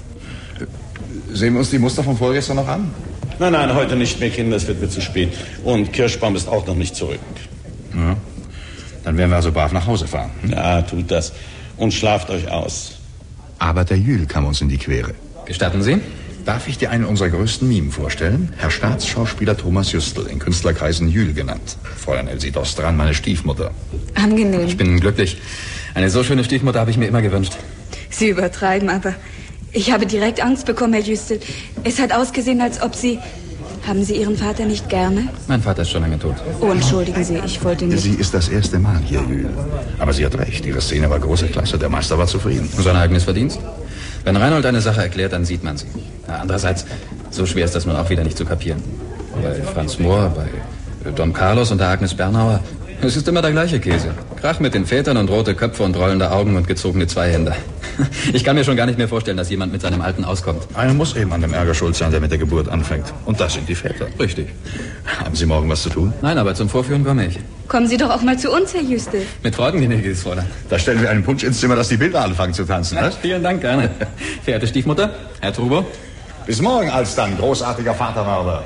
Sehen wir uns die Muster von vorgestern noch an? Nein, nein, heute nicht mehr, Kinder. Es wird mir zu spät. Und Kirschbaum ist auch noch nicht zurück. Ja. Dann werden wir also brav nach Hause fahren. Ja, tut das. Und schlaft euch aus. Aber der Jules kam uns in die Quere. Gestatten Sie? Darf ich dir einen unserer größten Mimen vorstellen? Herr Staatsschauspieler Thomas Justel, in Künstlerkreisen Jules genannt. Fräulein Elsie Dostran, meine Stiefmutter. Angenehm. Ich bin glücklich. Eine so schöne Stiefmutter habe ich mir immer gewünscht. Sie übertreiben, aber ich habe direkt Angst bekommen, Herr Justel. Es hat ausgesehen, als ob Sie... Haben Sie Ihren Vater nicht gerne? Mein Vater ist schon lange tot. Oh, entschuldigen Sie, ich wollte nicht... Sie ist das erste Mal hier, Jules. Aber sie hat recht, ihre Szene war große Klasse. Der Meister war zufrieden. Sein eigenes Verdienst. Wenn Reinhold eine Sache erklärt, dann sieht man sie. Andererseits, so schwer ist das nun auch wieder nicht zu kapieren. Bei Franz Mohr, bei Don Carlos und der Agnes Bernauer, es ist immer der gleiche Käse. Krach mit den Vätern und rote Köpfe und rollende Augen und gezogene Zweihänder. Ich kann mir schon gar nicht mehr vorstellen, dass jemand mit seinem Alten auskommt. Einer muss eben an dem Ärger schuld sein, der mit der Geburt anfängt. Und das sind die Väter. Richtig. Haben Sie morgen was zu tun? Nein, aber zum Vorführen komme ich. Kommen Sie doch auch mal zu uns, Herr Justel. Mit Freuden, gnädiges Fräulein. Da stellen wir einen Punsch ins Zimmer, dass die Bilder anfangen zu tanzen, was? Vielen Dank, gerne. Verehrte Stiefmutter, Herr Trubo. Bis morgen, alsdann, großartiger Vatermörder.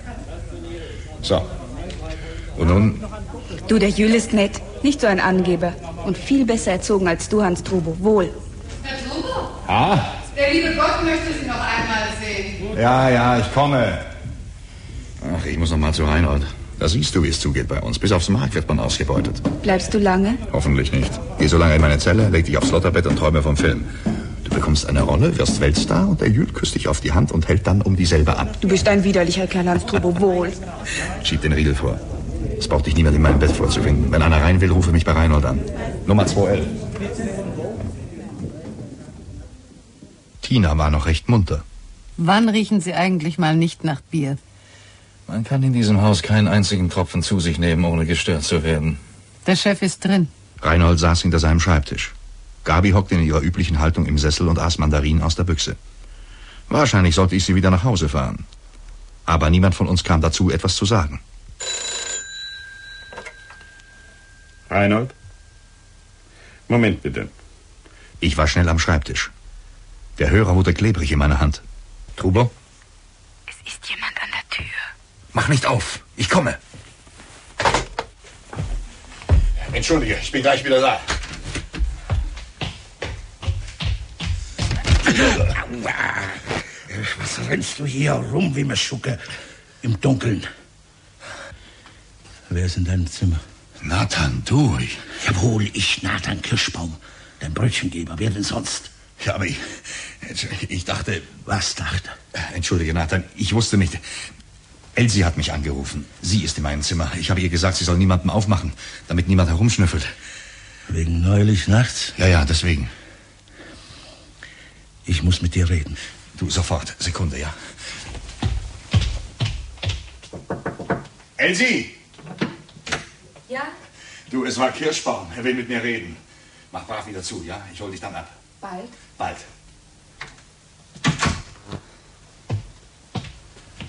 So. Und nun? Du, der Jules ist nett. Nicht so ein Angeber. Und viel besser erzogen als du, Hans Trubo. Wohl. Herr Trubo? Ah? Der liebe Gott möchte Sie noch einmal sehen. Ja, ich komme. Ach, ich muss noch mal zu Reinhold. Da siehst du, wie es zugeht bei uns. Bis aufs Mark wird man ausgebeutet. Bleibst du lange? Hoffentlich nicht. Geh so lange in meine Zelle, leg dich aufs Lotterbett und träume vom Film. Du bekommst eine Rolle, wirst Weltstar und der Jules küsst dich auf die Hand und hält dann um dieselbe an. Du bist ein widerlicher Kerl, Hans Trubo. Wohl. Schieb den Riegel vor. Es braucht dich niemand in meinem Bett vorzufinden. Wenn einer rein will, rufe mich bei Reinhold an. Nummer 211. Tina war noch recht munter. Wann riechen Sie eigentlich mal nicht nach Bier? Man kann in diesem Haus keinen einzigen Tropfen zu sich nehmen, ohne gestört zu werden. Der Chef ist drin. Reinhold saß hinter seinem Schreibtisch. Gabi hockte in ihrer üblichen Haltung im Sessel und aß Mandarinen aus der Büchse. Wahrscheinlich sollte ich sie wieder nach Hause fahren. Aber niemand von uns kam dazu, etwas zu sagen. Reinhold? Moment bitte. Ich war schnell am Schreibtisch. Der Hörer wurde klebrig in meiner Hand. Trubo? Es ist jemand an der Tür. Mach nicht auf. Ich komme. Entschuldige, ich bin gleich wieder da. Was rennst du hier rum wie Meschucke im Dunkeln? Wer ist in deinem Zimmer? Nathan, du. Jawohl, ich, Nathan Kirschbaum, dein Brötchengeber. Wer denn sonst? Ja, aber ich dachte... Was dachte? Entschuldige, Nathan, ich wusste nicht... Elsie hat mich angerufen. Sie ist in meinem Zimmer. Ich habe ihr gesagt, sie soll niemandem aufmachen, damit niemand herumschnüffelt. Wegen neulich nachts? Ja, deswegen. Ich muss mit dir reden. Du, sofort. Sekunde, ja. Elsie! Ja? Du, es war Kirschbaum. Er will mit mir reden. Mach brav wieder zu, ja? Ich hol dich dann ab. Bald? Bald.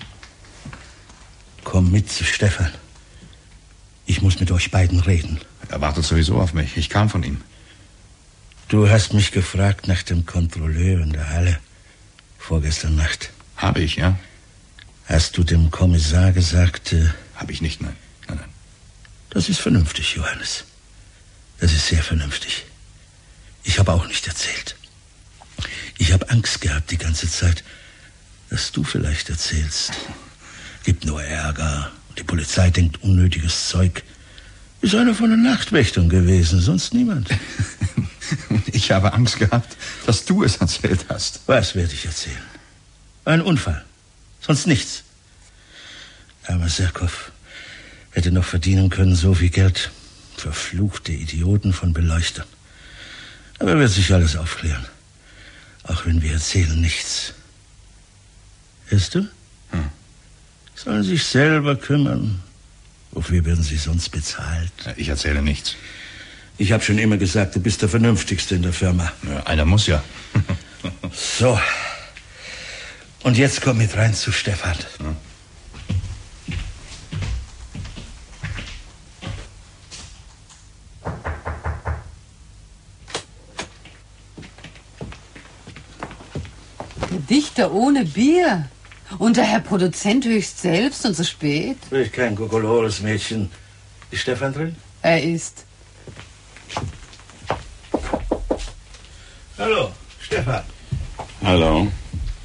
Komm mit zu Stefan. Ich muss mit euch beiden reden. Er wartet sowieso auf mich. Ich kam von ihm. Du hast mich gefragt nach dem Kontrolleur in der Halle vorgestern Nacht. Habe ich, ja? Hast du dem Kommissar gesagt... Habe ich nicht, nein. Nein. Das ist vernünftig, Johannes. Das ist sehr vernünftig. Ich habe auch nicht erzählt. Ich habe Angst gehabt die ganze Zeit, dass du vielleicht erzählst. Gibt nur Ärger. Die Polizei denkt unnötiges Zeug. Ist einer von den Nachtwächtern gewesen, sonst niemand. Ich habe Angst gehabt, dass du es erzählt hast. Was werde ich erzählen? Ein Unfall. Sonst nichts. Aber Serkow hätte noch verdienen können so viel Geld. Verfluchte Idioten von Beleuchtern. Aber wird sich alles aufklären. Auch wenn wir erzählen nichts. Hörst du? Sollen sich selber kümmern. Wofür werden sie sonst bezahlt? Ich erzähle nichts. Ich habe schon immer gesagt, du bist der Vernünftigste in der Firma. Ja, einer muss ja. So. Und jetzt komm mit rein zu Stefan. Ja. Der Dichter ohne Bier. Und der Herr Produzent höchst selbst und so spät. Ich kein Kokolores Mädchen. Ist Stefan drin? Er ist. Hallo, Stefan. Hallo.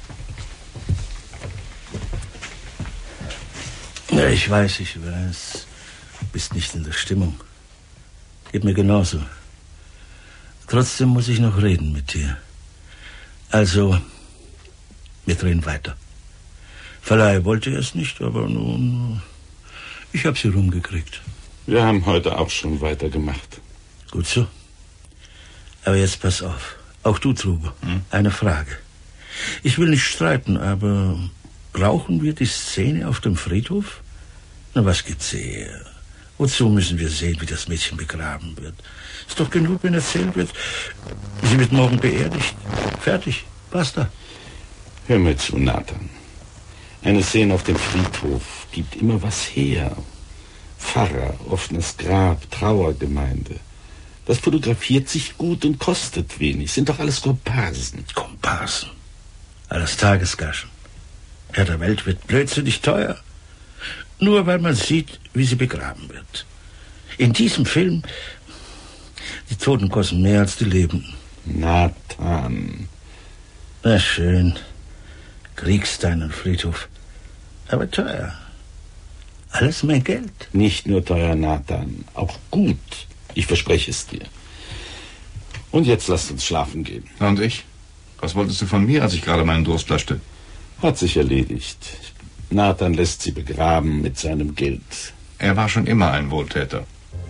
Ja, ich weiß. Bist nicht in der Stimmung. Geht mir genauso. Trotzdem muss ich noch reden mit dir. Also, wir drehen weiter. Verleih wollte es nicht, aber nun, ich habe sie rumgekriegt. Wir haben heute auch schon weitergemacht. Gut so. Aber jetzt pass auf. Auch du, Truber. Eine Frage. Ich will nicht streiten, aber brauchen wir die Szene auf dem Friedhof? Na, was gibt's hier? Wozu müssen wir sehen, wie das Mädchen begraben wird? Ist doch genug, wenn erzählt wird, sie wird morgen beerdigt. Fertig. Basta. Hör mir zu, Nathan. Eine Szene auf dem Friedhof gibt immer was her. Pfarrer, offenes Grab, Trauergemeinde. Das fotografiert sich gut und kostet wenig. Sind doch alles Komparsen. Komparsen? Alles Tagesgaschen. Herr der Welt wird blödsinnig teuer. Nur weil man sieht, wie sie begraben wird. In diesem Film, die Toten kosten mehr als die Lebenden. Nathan. Na schön. Kriegst deinen Friedhof. Aber teuer. Alles mein Geld. Nicht nur teuer, Nathan. Auch gut. Ich verspreche es dir. Und jetzt lasst uns schlafen gehen. Und ich? Was wolltest du von mir, als ich gerade meinen Durst löschte? Hat sich erledigt. Nathan lässt sie begraben mit seinem Geld. Er war schon immer ein Wohltäter.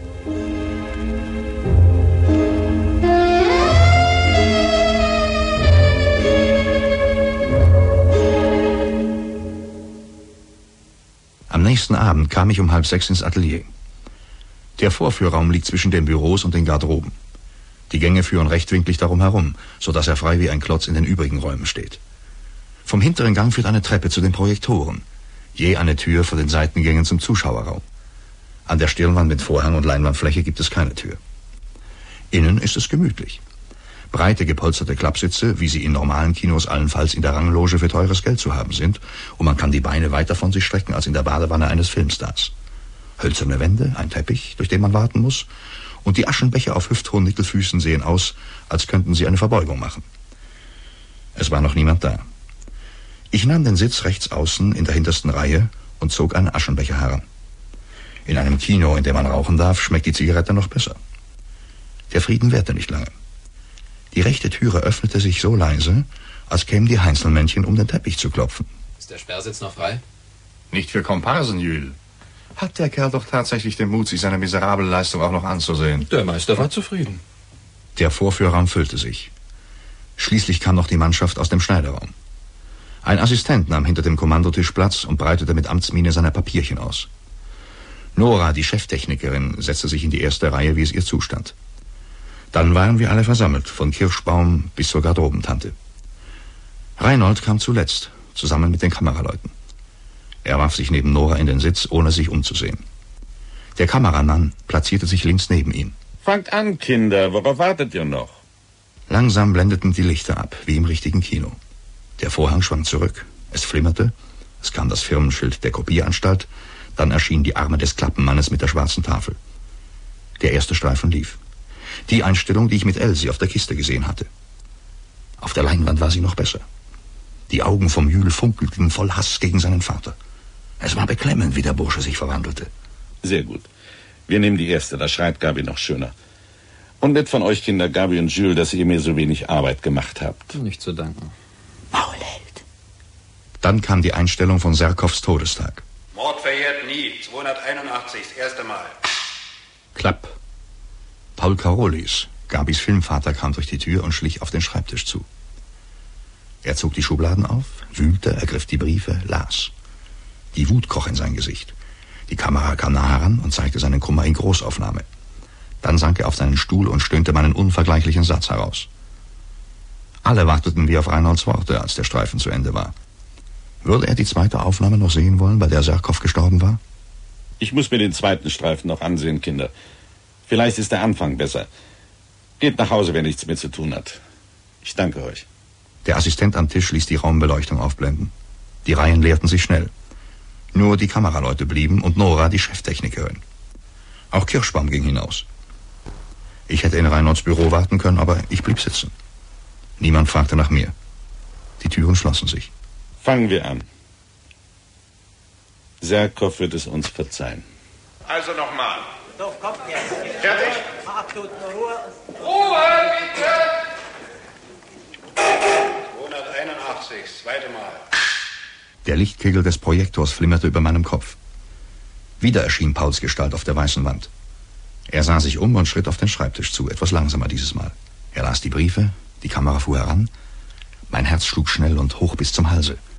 Am nächsten Abend kam ich um 5:30 ins Atelier. Der Vorführraum liegt zwischen den Büros und den Garderoben. Die Gänge führen rechtwinklig darum herum, sodass er frei wie ein Klotz in den übrigen Räumen steht. Vom hinteren Gang führt eine Treppe zu den Projektoren. Je eine Tür vor den Seitengängen zum Zuschauerraum. An der Stirnwand mit Vorhang und Leinwandfläche gibt es keine Tür. Innen ist es gemütlich. Breite gepolsterte Klappsitze, wie sie in normalen Kinos allenfalls in der Rangloge für teures Geld zu haben sind, und man kann die Beine weiter von sich strecken als in der Badewanne eines Filmstars. Hölzerne Wände, ein Teppich, durch den man warten muss, und die Aschenbecher auf hüfthohen Nickelfüßen sehen aus, als könnten sie eine Verbeugung machen. Es war noch niemand da. Ich nahm den Sitz rechts außen in der hintersten Reihe und zog einen Aschenbecher heran. In einem Kino, in dem man rauchen darf, schmeckt die Zigarette noch besser. Der Frieden währte nicht lange. Die rechte Türe öffnete sich so leise, als kämen die Heinzelmännchen, um den Teppich zu klopfen. Ist der Sperrsitz noch frei? Nicht für Komparsen, Jules. Hat der Kerl doch tatsächlich den Mut, sich seine miserable Leistung auch noch anzusehen? Der Meister war zufrieden. Der Vorführraum füllte sich. Schließlich kam noch die Mannschaft aus dem Schneiderraum. Ein Assistent nahm hinter dem Kommandotisch Platz und breitete mit Amtsmiene seine Papierchen aus. Nora, die Cheftechnikerin, setzte sich in die erste Reihe, wie es ihr zustand. Dann waren wir alle versammelt, von Kirschbaum bis zur Garderobentante. Reinhold kam zuletzt, zusammen mit den Kameraleuten. Er warf sich neben Nora in den Sitz, ohne sich umzusehen. Der Kameramann platzierte sich links neben ihm. Fangt an, Kinder. Worauf wartet ihr noch? Langsam blendeten die Lichter ab, wie im richtigen Kino. Der Vorhang schwang zurück. Es flimmerte. Es kam das Firmenschild der Kopieranstalt. Dann erschienen die Arme des Klappenmannes mit der schwarzen Tafel. Der erste Streifen lief. Die Einstellung, die ich mit Elsie auf der Kiste gesehen hatte. Auf der Leinwand war sie noch besser. Die Augen vom Jules funkelten voll Hass gegen seinen Vater. Es war beklemmend, wie der Bursche sich verwandelte. Sehr gut. Wir nehmen die erste, da schreit Gabi noch schöner. Und nett von euch, Kinder, Gabi und Jules, dass ihr mir so wenig Arbeit gemacht habt. Nicht zu danken. Maulheld. Dann kam die Einstellung von Serkows Todestag. Mord verjährt nie. 281, das erste Mal. Klapp. Paul Karolis, Gabis Filmvater, kam durch die Tür und schlich auf den Schreibtisch zu. Er zog die Schubladen auf, wühlte, ergriff die Briefe, las. Die Wut kroch in sein Gesicht. Die Kamera kam nah heran und zeigte seinen Kummer in Großaufnahme. Dann sank er auf seinen Stuhl und stöhnte meinen unvergleichlichen Satz heraus. Alle warteten wie auf Reinholds Worte, als der Streifen zu Ende war. Würde er die zweite Aufnahme noch sehen wollen, bei der Serkow gestorben war? Ich muss mir den zweiten Streifen noch ansehen, Kinder. Vielleicht ist der Anfang besser. Geht nach Hause, wer nichts mehr zu tun hat. Ich danke euch. Der Assistent am Tisch ließ die Raumbeleuchtung aufblenden. Die Reihen leerten sich schnell. Nur die Kameraleute blieben und Nora die Cheftechnikerin. Auch Kirschbaum ging hinaus. Ich hätte in Reinholds Büro warten können, aber ich blieb sitzen. Niemand fragte nach mir. Die Türen schlossen sich. Fangen wir an. Serkow wird es uns verzeihen. Also nochmal. So, kommt jetzt. Fertig? Absolut Ruhe. Ruhe, bitte! 281, das zweite Mal. Der Lichtkegel des Projektors flimmerte über meinem Kopf. Wieder erschien Pauls Gestalt auf der weißen Wand. Er sah sich um und schritt auf den Schreibtisch zu, etwas langsamer dieses Mal. Er las die Briefe, die Kamera fuhr heran. Mein Herz schlug schnell und hoch bis zum Halse.